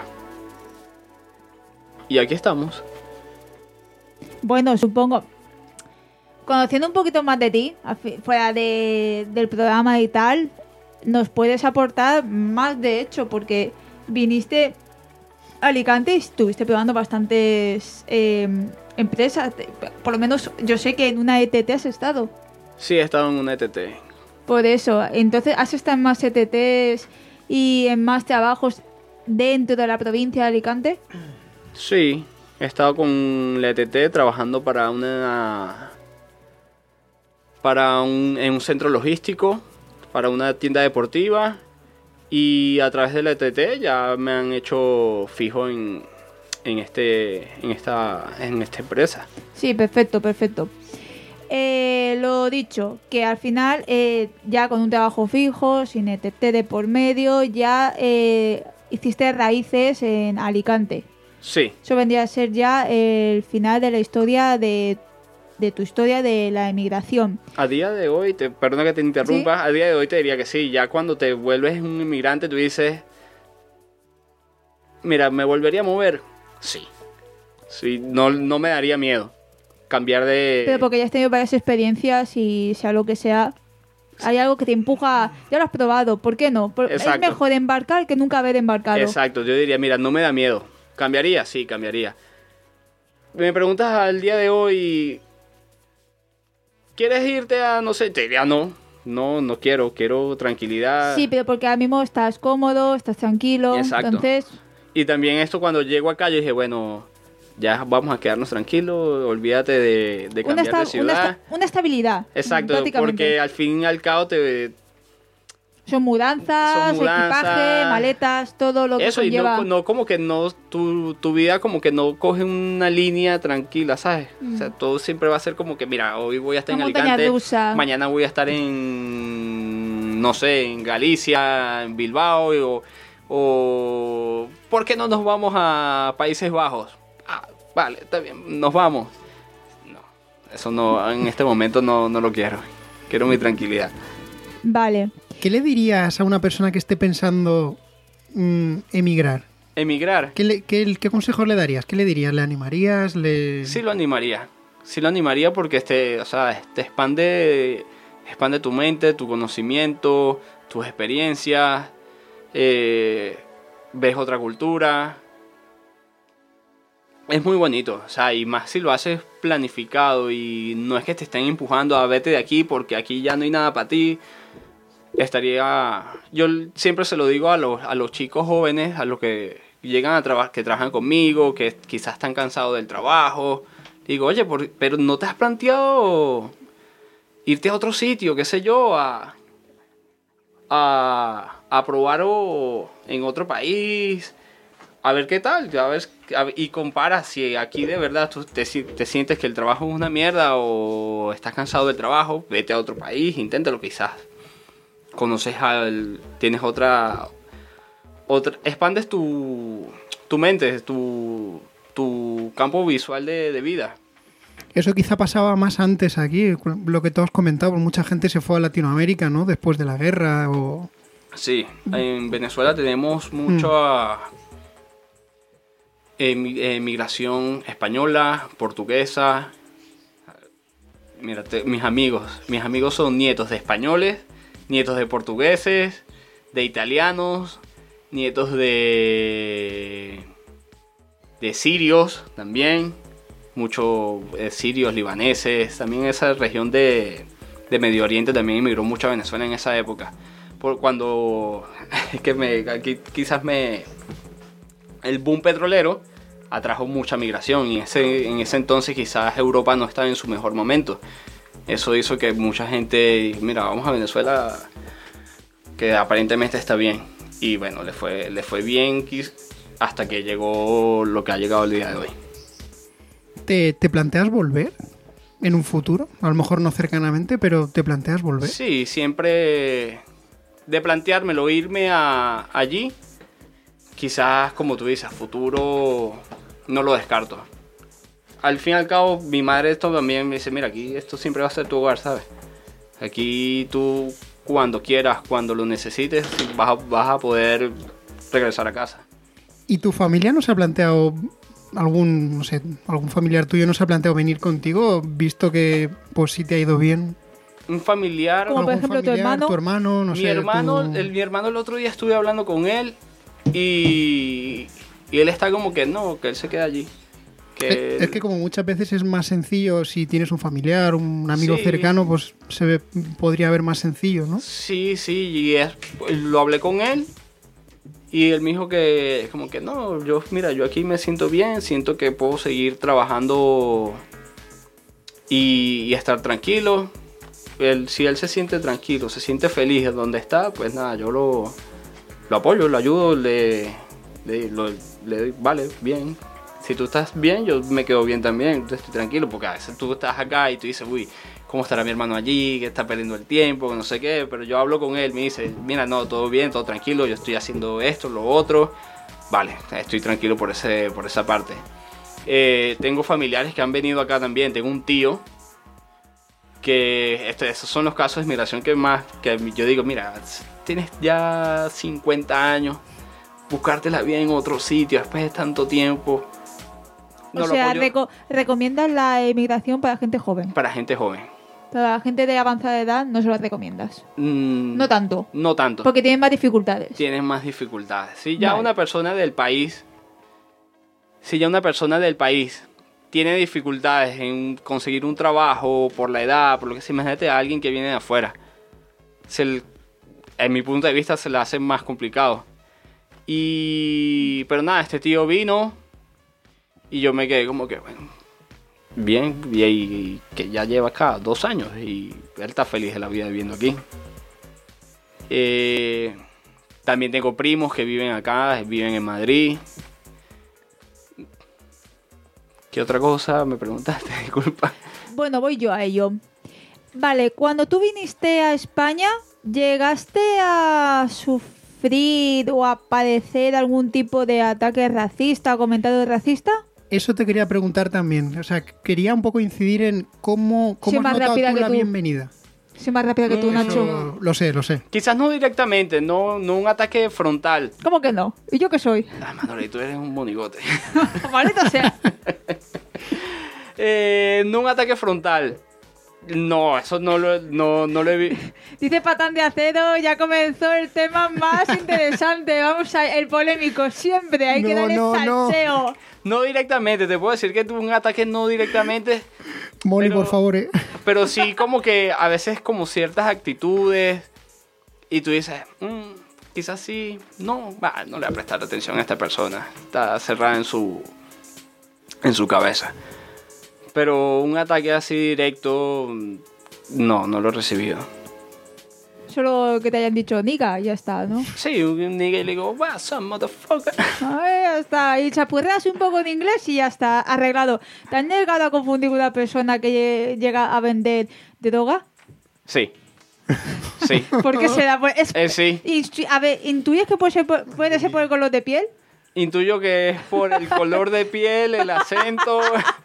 Y aquí estamos. Bueno, supongo. Conociendo un poquito más de ti, a fi- fuera de, del programa y tal, nos puedes aportar más de hecho, porque viniste a Alicante y estuviste probando bastantes eh, empresas. Te- Por lo menos yo sé que en una E T T has estado. Sí, he estado en una E T T. Por eso, entonces has estado en más E T Ts y en más trabajos dentro de la provincia de Alicante. Sí, he estado con la E T T trabajando para una para un, en un centro logístico, para una tienda deportiva y a través de la E T T ya me han hecho fijo en, en este en esta en esta empresa. Sí, perfecto, perfecto. Eh, lo dicho, que al final eh, ya con un trabajo fijo, sin E T T de por medio, ya eh, hiciste raíces en Alicante. Sí, Eso vendría a ser ya el final de la historia de, de tu historia de la emigración. a día de hoy, te, perdona que te interrumpa, a día de hoy te diría que sí, ya cuando te vuelves un inmigrante tú dices, mira, ¿me volvería a mover? Sí, sí, no, no me daría miedo cambiar de... Pero porque ya has tenido varias experiencias y sea lo que sea, hay algo que te empuja, ya lo has probado, ¿por qué no? Por- es Exacto. mejor embarcar que nunca haber embarcado. Exacto, yo diría, mira, no me da miedo. ¿Cambiaría? Sí, cambiaría. Me preguntas al día de hoy, ¿quieres irte a, no sé, te diría no, no, no quiero, quiero tranquilidad. Sí, pero porque ahora mismo estás cómodo, estás tranquilo, Exacto. entonces... Y también esto cuando llego acá, yo dije, bueno, ya vamos a quedarnos tranquilos, olvídate de, de Una, cambiar esta- de ciudad. una, esta- una estabilidad. Exacto, prácticamente. porque al fin y al cabo te... Son mudanzas, Son mudanzas. equipaje, maletas, todo lo que Eso, y conlleva. no, no como que no, tu, tu vida como que no coge una línea tranquila, ¿sabes? O sea, todo siempre va a ser como que, mira, hoy voy a estar Una en montaña Alicante, rusa. mañana voy a estar en, no sé, en Galicia, en Bilbao, o, o ¿por qué no nos vamos a Países Bajos? Ah, vale, está bien, nos vamos. No, eso no, en este momento no, no lo quiero. Quiero mi tranquilidad. Vale. ¿Qué le dirías a una persona que esté pensando mm, emigrar? Emigrar. ¿Qué, le- qué, qué consejos le darías? ¿Qué le dirías? ¿Le animarías? Le... Sí lo animaría. Sí lo animaría porque este, o sea, te expande, expande tu mente, tu conocimiento, tus experiencias, eh, ves otra cultura. Es muy bonito, o sea, y más si lo haces planificado y no es que te estén empujando a vete de aquí porque aquí ya no hay nada para ti. Estaría, yo siempre se lo digo a los, a los chicos jóvenes, a los que llegan a trabajar, que trabajan conmigo, que quizás están cansados del trabajo. Digo, oye, por, pero ¿no te has planteado irte a otro sitio, qué sé yo, a, a, a probar o, en otro país? A ver qué tal, a ver, a ver, y compara si aquí de verdad tú te, si- te sientes que el trabajo es una mierda o estás cansado del trabajo, vete a otro país, inténtalo quizás. Conoces al, tienes otra, otra, expandes tu, tu mente, tu, tu campo visual de, de vida. Eso quizá pasaba más antes aquí, lo que todos comentaban. Mucha gente se fue a Latinoamérica, ¿no? Después de la guerra o... Sí, en Venezuela tenemos mucha emi- emigración española, portuguesa. Mira, te- mis amigos, mis amigos son nietos de españoles, nietos de portugueses, de italianos, nietos de de sirios también, muchos eh, sirios, libaneses, también esa región de, de Medio Oriente también emigró mucho a Venezuela en esa época. Por cuando es que me aquí quizás me el boom petrolero atrajo mucha migración y ese, en ese entonces quizás Europa no estaba en su mejor momento. Eso hizo que mucha gente, mira, vamos a Venezuela, que aparentemente está bien. Y bueno, le fue, le fue bien hasta que llegó lo que ha llegado el día de hoy. ¿Te, te planteas volver en un futuro? A lo mejor no cercanamente, pero ¿te planteas volver? Sí, siempre de planteármelo, irme a, allí, quizás como tú dices, a futuro no lo descarto. Al fin y al cabo, mi madre esto también me dice, mira, aquí esto siempre va a ser tu hogar, ¿sabes? Aquí tú, cuando quieras, cuando lo necesites, vas a, vas a poder regresar a casa. ¿Y tu familia no se ha planteado, algún, no sé, algún familiar tuyo no se ha planteado venir contigo, visto que pues si te ha ido bien? Un familiar... Como por ¿Algún ejemplo tu familiar, hermano. tu hermano, no mi sé, hermano, tu- el, mi hermano el otro día estuve hablando con él y, y él está como que no, que él se queda allí. Que Es, es que como muchas veces es más sencillo si tienes un familiar, un amigo Sí. cercano, pues se ve, podría ver más sencillo, ¿no? Sí, sí, y es, lo hablé con él y él me dijo que como que no, yo mira, yo aquí me siento bien, siento que puedo seguir trabajando y, y estar tranquilo. Él, si él se siente tranquilo, se siente feliz de donde está, pues nada, yo lo, lo apoyo, lo ayudo, le, le, lo- le vale, bien. Si tú estás bien, yo me quedo bien también, yo estoy tranquilo, porque a veces tú estás acá y tú dices, uy, ¿cómo estará mi hermano allí? Que está perdiendo el tiempo, que no sé qué. Pero yo hablo con él, me dice, mira, no, todo bien, todo tranquilo, yo estoy haciendo esto, lo otro. Vale, estoy tranquilo por, ese, por esa parte. Eh, tengo familiares que han venido acá también. Tengo un tío que este, esos son los casos de migración que más, que yo digo, mira, tienes ya cincuenta años, buscártela bien en otro sitio después de tanto tiempo. No O lo sea, apoyo. reco- recomiendas la emigración para gente joven. Para gente joven. Para la gente de avanzada edad no se lo recomiendas. Mm, No tanto. No tanto. Porque tienen más dificultades. Tienes más dificultades. Si ya Vale. una persona del país, si ya una persona del país tiene dificultades en conseguir un trabajo por la edad, por lo que sea, imagínate a alguien que viene de afuera. Se le- en mi punto de vista se le hace más complicado. Y pero nada, este tío vino y yo me quedé como que bueno, bien, y, y que ya lleva acá dos años y él está feliz de la vida viviendo aquí. Eh, también tengo primos que viven acá, viven en Madrid. ¿Qué otra cosa me preguntaste? Disculpa. Bueno, voy yo a ello. Vale, cuando tú viniste a España, ¿llegaste a sufrir o a padecer algún tipo de ataque racista o comentario racista? Eso te quería preguntar también. O sea, quería un poco incidir en cómo, cómo Soy has más notado rápida tú que la tú. bienvenida. Soy más rápida que tú, Mm, Nacho. Eso- lo sé, lo sé. Quizás no directamente, no, no un ataque frontal. ¿Cómo que no? ¿Y yo qué soy? Ah, Manoli, tú eres un monigote. Maldito sea. Eh, no un ataque frontal. No, eso no lo, no, no lo he visto. Dice Patán de Acero, ya comenzó el tema más interesante. Vamos a el polémico, siempre hay que No, darle no, no. salseo. No directamente, te puedo decir que tuve un ataque no directamente, Molly, Pero- por favor, ¿eh? pero sí como que a veces como ciertas actitudes y tú dices, "Mm, quizás sí, no, va, no le voy a prestar atención a esta persona, está cerrada en su, en su cabeza. Pero un ataque así directo, mm, no, no lo he recibido. Solo que te hayan dicho niga, ya está, ¿no? Sí, un nigga y le digo, what's up, motherfucker. Ay, ya está. Y chapurreas un poco en inglés y ya está, arreglado. ¿Te han llegado a confundir con una persona que lle- llega a vender droga? Sí, sí, ¿Por qué se da? Pues es- eh, sí. Instu- A ver, ¿intuyes que puede ser, por, puede ser por el color de piel? Intuyo que es por el color de piel, el acento.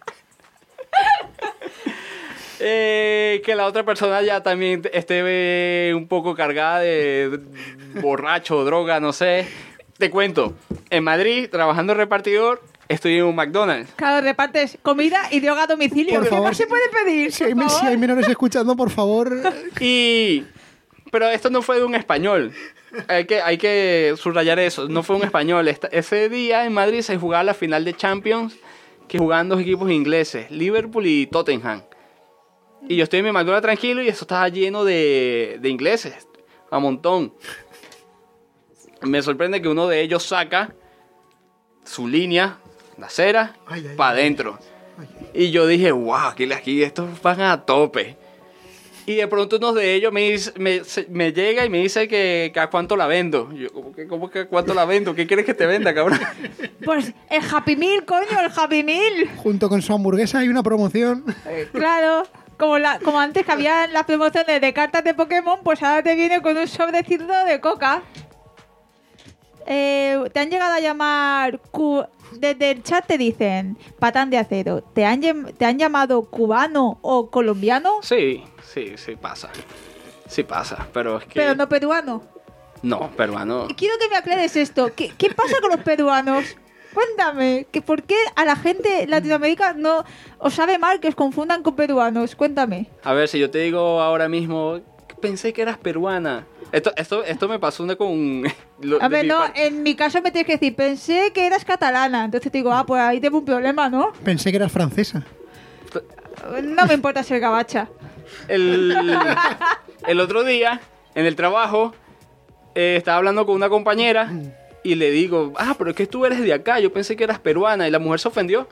Eh, que la otra persona ya también esté eh, un poco cargada de borracho, droga, no sé. Te cuento, en Madrid, trabajando repartidor, estoy en un McDonald's. Claro, repartes comida y droga a domicilio. Por ¿Qué favor, más se puede pedir? Si hay, por si favor? hay menores escuchando, por favor. Y... Pero esto no fue de un español. Hay que, hay que subrayar eso. No fue un español. Esta- ese día en Madrid se jugaba la final de Champions, que jugaban dos equipos ingleses, Liverpool y Tottenham. Y yo estoy en mi McDonald's tranquilo y eso estaba lleno de, de ingleses, a montón. Me sorprende que uno de ellos saca su línea, la acera, Ay, ay, para ay. adentro. Y yo dije, wow, aquí, aquí estos van a tope. Y de pronto uno de ellos me, dice- me, se- me llega y me dice que, que a cuánto la vendo. Yo, ¿cómo que, cómo que a cuánto la vendo? ¿Qué quieres que te venda, cabrón? Pues el Happy Meal, coño, el Happy Meal. Junto con su hamburguesa hay una promoción. Claro. Como, la, como antes que había las promociones de cartas de Pokémon, pues ahora te viene con un sobrecito de coca. Eh, te han llegado a llamar... cu- Desde el chat te dicen, Patán de Acero, ¿te han, llam- ¿te han llamado cubano o colombiano? Sí, sí, sí pasa. Sí pasa, pero es que... Pero no peruano. No, peruano. Y quiero que me aclares esto. ¿Qué, qué pasa con los peruanos? Cuéntame, que ¿por qué a la gente en Latinoamérica no os sabe mal que os confundan con peruanos? Cuéntame. A ver, si yo te digo ahora mismo, pensé que eras peruana. Esto, esto, esto me pasó una con... lo- A de ver, mi no, par- en mi caso me tienes que decir, pensé que eras catalana. Entonces te digo, ah, pues ahí tengo un problema, ¿no? Pensé que eras francesa. No me importa ser gabacha. El, el otro día, en el trabajo, eh, estaba hablando con una compañera y le digo, ah, pero es que tú eres de acá, yo pensé que eras peruana. Y la mujer se ofendió.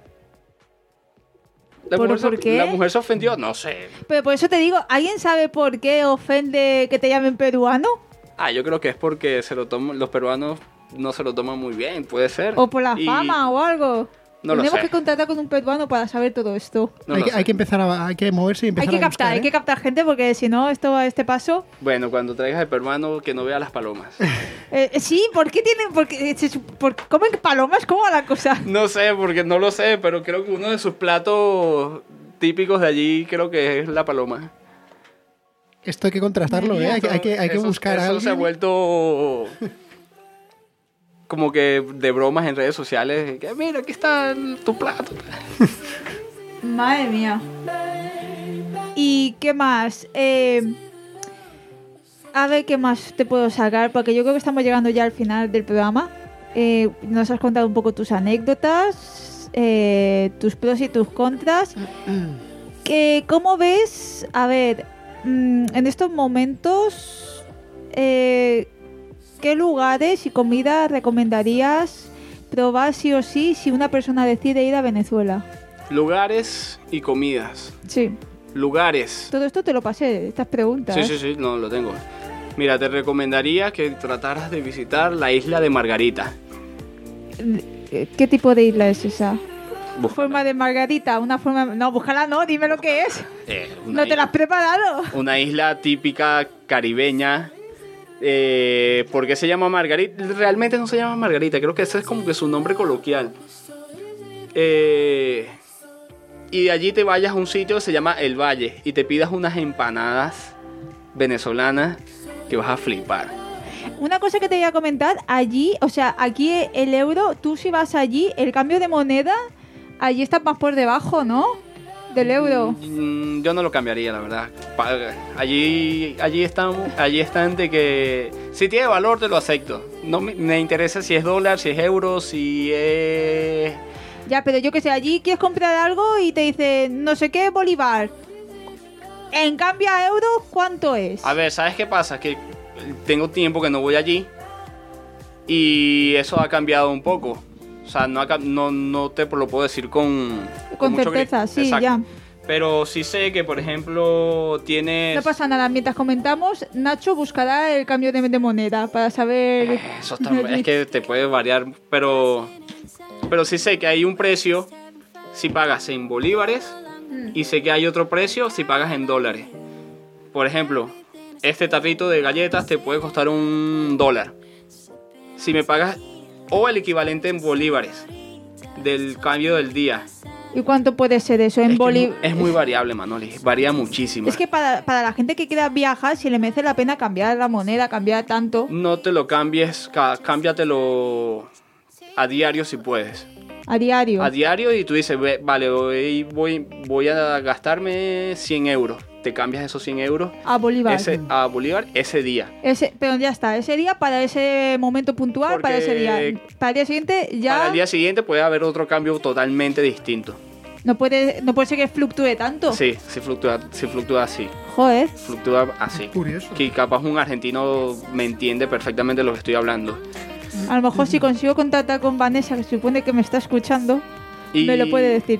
La ¿Pero mujer se- por qué? La mujer se ofendió, no sé. Pero por eso te digo, ¿alguien sabe por qué ofende que te llamen peruano? Ah, yo creo que es porque se lo toman, los peruanos no se lo toman muy bien, puede ser. ¿O por la Y- fama o algo? No lo Tenemos sé. que contratar con un peruano para saber todo esto. No hay, lo que, sé. hay que empezar a, hay que moverse y Hay empezar que a captar, buscar, hay ¿eh? que captar gente porque si no, esto a este paso... Bueno, cuando traigas el peruano, que no vea las palomas. Eh, sí, ¿por qué tienen...? Por qué, se sup- por- ¿Comen palomas? ¿Cómo va la cosa? No sé, porque no lo sé, pero creo que uno de sus platos típicos de allí creo que es la paloma. Esto hay que contrastarlo, ¿eh? Hay, que- hay que, hay que Eso- buscar a Eso se ha alguien. vuelto como que de bromas en redes sociales. Que, mira, aquí está el- tu plato. Madre mía. ¿Y qué más? Eh, a ver qué más te puedo sacar, porque yo creo que estamos llegando ya al final del programa. Eh, nos has contado un poco tus anécdotas, eh, tus pros y tus contras. Que, ¿cómo ves? A ver, mm, en estos momentos, eh, ¿qué lugares y comidas recomendarías probar sí o sí si una persona decide ir a Venezuela? Lugares y comidas. Sí. Lugares. Todo esto te lo pasé, estas preguntas. Sí, sí, sí, no, lo tengo. Mira, te recomendaría que trataras de visitar la isla de Margarita. ¿Qué qué tipo de isla es esa? Búscala. Forma de margarita, una forma... No, búscala no, dime lo que es. Eh, una No te la has isla- preparado. Una isla típica caribeña. Eh, ¿Por qué se llama Margarita? Realmente no se llama Margarita, creo que ese es como que su nombre coloquial. Eh, y de allí te vayas a un sitio que se llama El Valle y te pidas unas empanadas venezolanas que vas a flipar. Una cosa que te voy a comentar, allí, o sea, aquí el euro, tú si vas allí, el cambio de moneda, allí está más por debajo, ¿no? Del euro. Mm, Yo no lo cambiaría, la verdad. Pa- Allí, allí están, allí están de que si tiene valor te lo acepto. No me, me interesa si es dólar, si es euro, si es... Ya, pero yo que sé, allí quieres comprar algo y te dice no sé qué bolívar. En cambio a euros, ¿cuánto es? A ver, ¿sabes qué pasa? Que tengo tiempo que no voy allí y eso ha cambiado un poco. O sea, no, ha cam- no, no te lo puedo decir con... Con mucho certeza, gri- sí, Exacto. ya. Pero sí sé que, por ejemplo, tienes... No pasa nada, mientras comentamos, Nacho buscará el cambio de, de moneda para saber... Eso está, es que te puede variar, pero, pero sí sé que hay un precio si pagas en bolívares y sé que hay otro precio si pagas en dólares. Por ejemplo, este tarrito de galletas te puede costar un dólar. Si me pagas, o el equivalente en bolívares del cambio del día. ¿Y cuánto puede ser eso en Es, que es, bolívar? mu- es muy variable, Manoli, varía muchísimo. Es que para, para la gente que quiera viajar, si le merece la pena cambiar la moneda, cambiar tanto. No te lo cambies, ca- cámbiatelo a diario si puedes. A diario. A diario y tú dices, "Ve, vale, hoy voy, voy a gastarme cien euros. Te cambias esos cien euros A bolívar. ese, a bolívar ese día. Ese, pero ya está, ese día para ese momento puntual, Porque para ese día. Para el día siguiente ya Para el día siguiente puede haber otro cambio totalmente distinto. no puede no puede ser que fluctúe tanto. Sí, si fluctúa, si fluctúa así. Joder. Fluctúa así. Curioso. Que capaz un argentino me entiende perfectamente lo que estoy hablando. A lo mejor si consigo contactar con Vanessa, que se supone que me está escuchando, Y, me lo puede decir.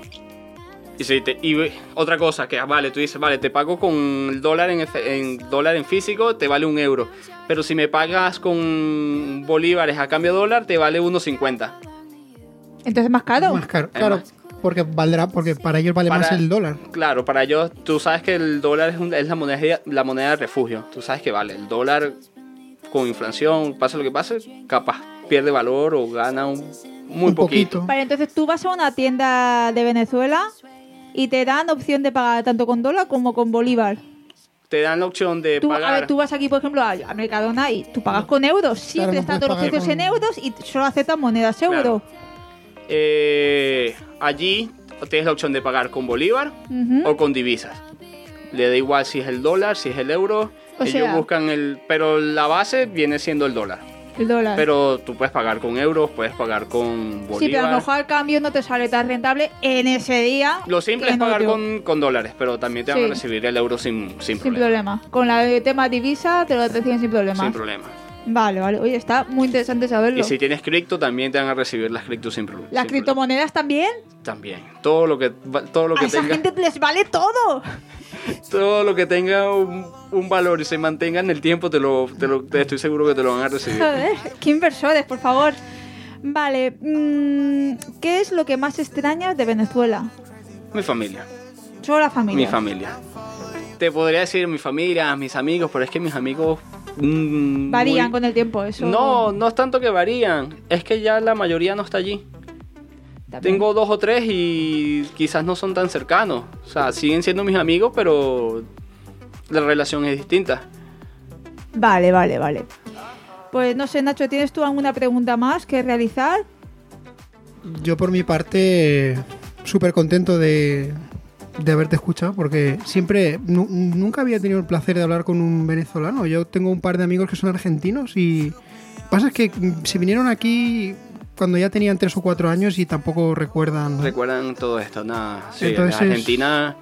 Y, sí, te- y ve- otra cosa, que vale, tú dices, vale, te pago con el dólar en, efe- en dólar en físico, te vale un euro. Pero si me pagas con bolívares a cambio de dólar, te vale uno cincuenta. Entonces más caro. Más caro, Es claro, más. porque valdrá, porque para ellos vale Para- más el dólar. Claro, para ellos, tú sabes que el dólar es, un- es la, moneda, la moneda de refugio. Tú sabes que vale, el dólar con inflación, pase lo que pase, capaz pierde valor o gana un, muy Un poquito. poquito. Vale, entonces tú vas a una tienda de Venezuela y te dan opción de pagar tanto con dólar como con bolívar. Te dan la opción de Tú, a pagar... ver, tú vas aquí, por ejemplo, a a Mercadona y tú pagas con euros. Siempre no están puedes todos los pagar precios con- en euros y solo aceptan monedas Claro. euro. Eh, allí tienes la opción de pagar con bolívar Ujú. o con divisas. Le da igual si es el dólar, si es el euro. O Ellos sea- buscan el... Pero la base viene siendo el dólar. El dólar. Pero tú puedes pagar con euros, puedes pagar con bolívar. sí, pero a lo mejor el cambio no te sale tan rentable en ese día. Lo simple que es en pagar otro. con, con dólares, pero también te van Sí. a recibir el euro sin, sin, Sin problema. problema. Con la de tema divisa te lo reciben sin problema. Sin problema. Vale, vale. Oye, está muy interesante saberlo. Y si tienes cripto, también te van a recibir las cripto sin, pro- ¿Las sin criptomonedas también? problema. También. Todo lo que, va- todo lo A que esa tenga, gente les vale todo. todo lo que tenga un, un valor y se mantenga en el tiempo, te lo, te lo te estoy seguro que te lo van a recibir. Joder, qué inversores, por favor. Vale, mm, ¿qué es lo que más extrañas de Venezuela? Mi familia. Solo la familia. Mi familia. Te podría decir mi familia, mis amigos, pero es que mis amigos... mm, Varían muy- con el tiempo, eso. No, no es tanto que varían. Es que ya la mayoría no está allí. También. Tengo dos o tres y quizás no son tan cercanos. O sea, siguen siendo mis amigos, pero la relación es distinta. Vale, vale, vale. Pues no sé, Nacho, ¿tienes tú alguna pregunta más que realizar? Yo por mi parte, súper contento de, de haberte escuchado, porque siempre, nu- nunca había tenido el placer de hablar con un venezolano. Yo tengo un par de amigos que son argentinos y pasa es que mm, se vinieron aquí cuando ya tenían tres o cuatro años y tampoco recuerdan. ¿no? ¿Recuerdan todo esto? Nada. Sí, Entonces- Argentina...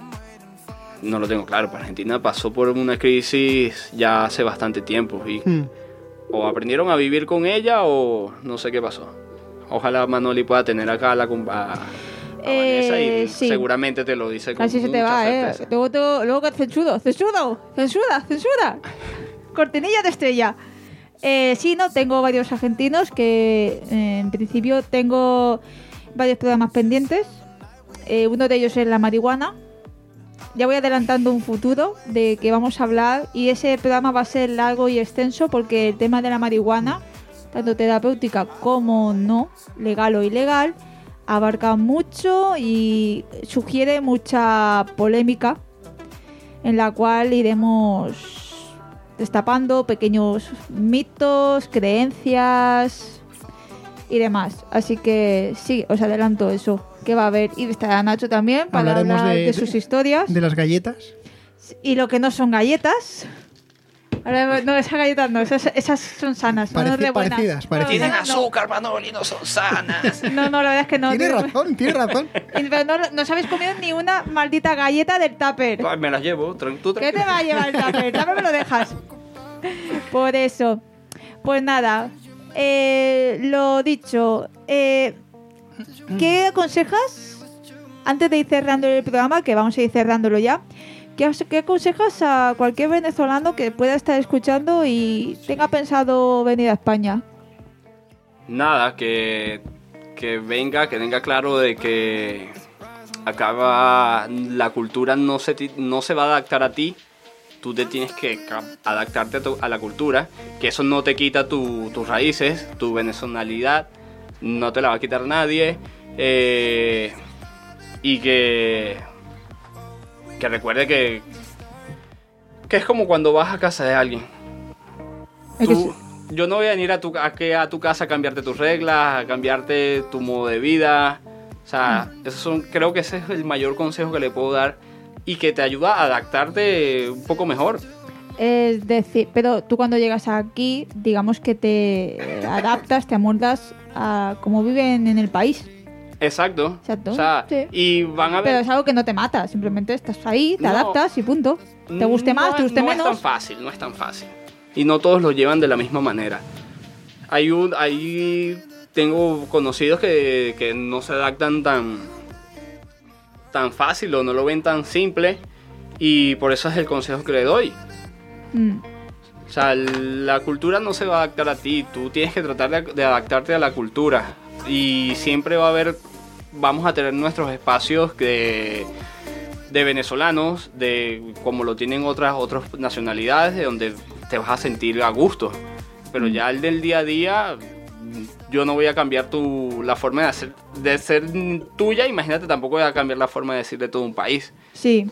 No lo tengo claro, pero Argentina pasó por una crisis ya hace bastante tiempo y Mm. o aprendieron a vivir con ella o no sé qué pasó. Ojalá Manoli pueda tener acá a la com- a, a Eh, Vanessa y sí. seguramente te lo dice con Casi se te mucha va, ¿eh? certeza. Luego, te- luego que censudo, censudo, censura, censura. Cortinilla de estrella. Eh, sí, no, tengo varios argentinos que eh, en principio tengo varios programas pendientes. Eh, uno de ellos es la marihuana. Ya voy adelantando un futuro de que vamos a hablar y ese programa va a ser largo y extenso porque el tema de la marihuana, tanto terapéutica como no, legal o ilegal, abarca mucho y sugiere mucha polémica, en la cual iremos destapando pequeños mitos, creencias y demás. Así que sí, os adelanto eso, que va a haber. Y estará Nacho también para Hablaremos hablar de, de- sus historias. De las galletas. Y lo que no son galletas. Ahora, no, esas galletas no, esas, esas son sanas. Pareci- son re buenas. parecidas, No, parecidas. Tienen esas no. azúcar, Manoli, no son sanas. No, no, la verdad es que no. Tienes Tío. razón, tienes razón. Y- Pero no, no os habéis comido ni una maldita galleta del tupper. Ay, me las llevo, tran- tú ¿Qué te tranquila. va a llevar el tupper? El tupper me lo dejas. Por eso. Pues nada. Eh, lo dicho. Eh, ¿Qué aconsejas? Antes de ir cerrando el programa, que vamos a ir cerrándolo ya. ¿Qué, as- qué aconsejas a cualquier venezolano que pueda estar escuchando y tenga pensado venir a España? Nada, que, que venga, que tenga claro de que acá va- la cultura no se, ti- no se va a adaptar a ti. Tú te tienes que ca- adaptarte a, tu- a la cultura, que eso no te quita tu- tus raíces, tu venezonalidad, no te la va a quitar nadie. eh, y que, que recuerde que, que es como cuando vas a casa de alguien. Es que Tú- yo no voy a venir a tu, a, que a tu casa a cambiarte tus reglas, a cambiarte tu modo de vida. O sea, esos son, creo que ese es el mayor consejo que le puedo dar y que te ayuda a adaptarte un poco mejor. Es decir, pero tú cuando llegas aquí, digamos que te adaptas, te amoldas a cómo viven en el país. Exacto. Exacto, O sea, sí. y van a ver... Pero es algo que no te mata, simplemente estás ahí, te No. adaptas y punto. Te guste más, no, te guste no menos. No es tan fácil, no es tan fácil. Y no todos lo llevan de la misma manera. Hay un, hay, tengo conocidos que, que no se adaptan tan, tan fácil o no lo ven tan simple. Y por eso es el consejo que le doy. Mm, O sea, la cultura no se va a adaptar a ti. Tú tienes que tratar de, de adaptarte a la cultura. Y siempre va a haber, vamos a tener nuestros espacios de, de venezolanos, de como lo tienen otras, otras nacionalidades, de donde te vas a sentir a gusto. Pero ya el del día a día, yo no voy a cambiar tu, la forma de, hacer, de ser tuya. Imagínate, tampoco voy a cambiar la forma de decir de todo un país. sí.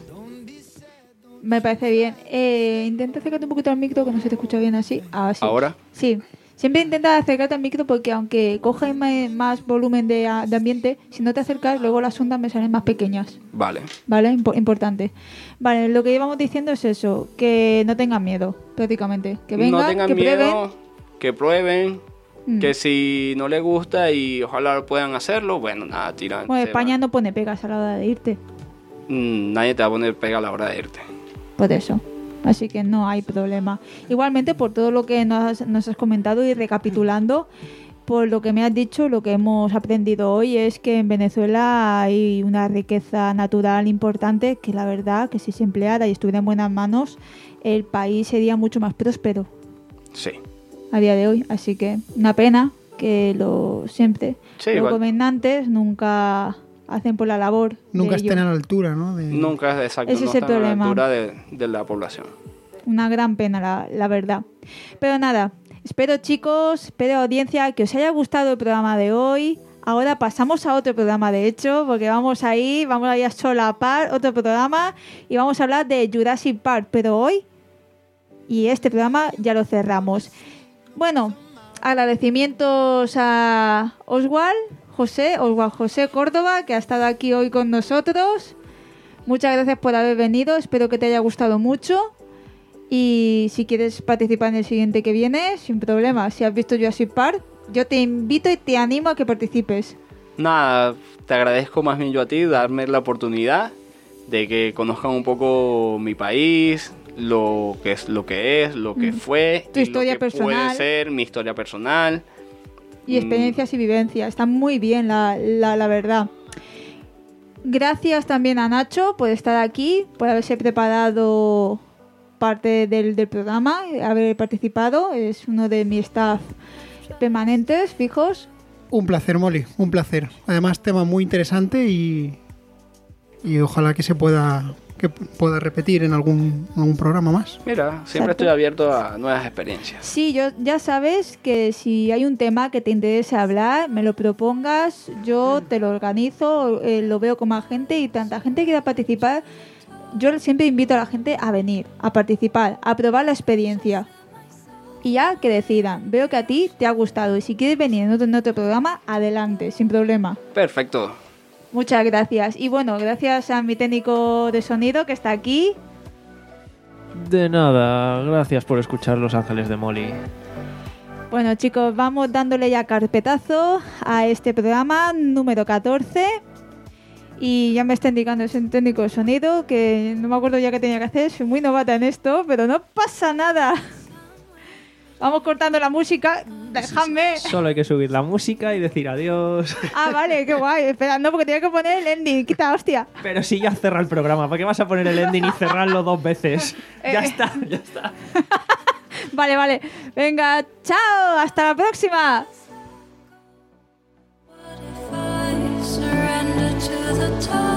Me parece bien. Eh, intenta acercarte un poquito al micro, que no se te escucha bien así. Ah, sí. ¿Ahora? Sí. Siempre intenta acercarte al micro porque aunque coge ma- más volumen de, a- de ambiente, si no te acercas, luego las ondas me salen más pequeñas. Vale. ¿Vale? Impo- importante. Vale, lo que llevamos diciendo es eso, que no tengan miedo, prácticamente. Que vengan, no tengan que miedo, prueben. que prueben, Mm. que si no les gusta y ojalá puedan hacerlo, bueno, nada, tiran. Bueno, se España van. no pone pegas a la hora de irte, Mm, nadie te va a poner pega a la hora de irte. por eso. Así que no hay problema. Igualmente, por todo lo que nos has, nos has comentado y recapitulando, por lo que me has dicho, lo que hemos aprendido hoy es que en Venezuela hay una riqueza natural importante que la verdad que si se empleara y estuviera en buenas manos, el país sería mucho más próspero Sí. a día de hoy. Así que una pena que lo siempre Sí, los igual. gobernantes nunca hacen por la labor. Nunca de estén ello. a la altura, ¿no? De- Nunca es exacto, Ese no es el están a la problema. altura de, de la población. Una gran pena, la, la verdad. Pero nada, espero chicos, espero audiencia que os haya gustado el programa de hoy. Ahora pasamos a otro programa, de hecho, porque vamos a ir, vamos a ir a solapar otro programa y vamos a hablar de Jurassic Park, pero hoy y este programa ya lo cerramos. Bueno, agradecimientos a Oswald José, Oswald José Córdoba, que ha estado aquí hoy con nosotros. Muchas gracias por haber venido, espero que te haya gustado mucho. Y si quieres participar en el siguiente que viene, sin problema. Si has visto Jurassic Park, yo te invito y te animo a que participes. Nada, te agradezco más bien yo a ti darme la oportunidad de que conozcan un poco mi país, lo que es, lo que es, lo que Mm. fue, Tu y historia lo que personal. puede ser, mi historia personal. Y experiencias y vivencias. Está muy bien, la, la, la verdad. Gracias también a Nacho por estar aquí, por haberse preparado parte del, del programa, haber participado. Es uno de mis staff permanentes, fijos. Un placer, Molly, un placer. Además, tema muy interesante y, y ojalá que se pueda que pueda repetir en algún, algún programa más. Mira, siempre Exacto. estoy abierto a nuevas experiencias. Sí, yo ya sabes que si hay un tema que te interese hablar, me lo propongas, yo te lo organizo, eh, lo veo con más gente y tanta gente quiera participar. Yo siempre invito a la gente a venir, a participar, a probar la experiencia. Y ya que decidan. Veo que a ti te ha gustado y si quieres venir en otro, en otro programa, adelante, sin problema. Perfecto. Muchas gracias. Y bueno, gracias a mi técnico de sonido que está aquí. De nada, gracias por escuchar Los Ángeles de Molly. Bueno, chicos, vamos dándole ya carpetazo a este programa número catorce. Y ya me está indicando ese técnico de sonido que no me acuerdo ya qué tenía que hacer. Soy muy novata en esto, pero no pasa nada. Vamos cortando la música. Déjame. Solo hay que subir la música y decir adiós. Ah, vale, qué guay. Espera, no, porque tenía que poner el ending. Quita, hostia. Pero si ya cerra el programa, ¿para qué vas a poner el ending y cerrarlo dos veces? Ya Eh. está, ya está. Vale, vale. Venga, chao. Hasta la próxima. Surrender to the tide.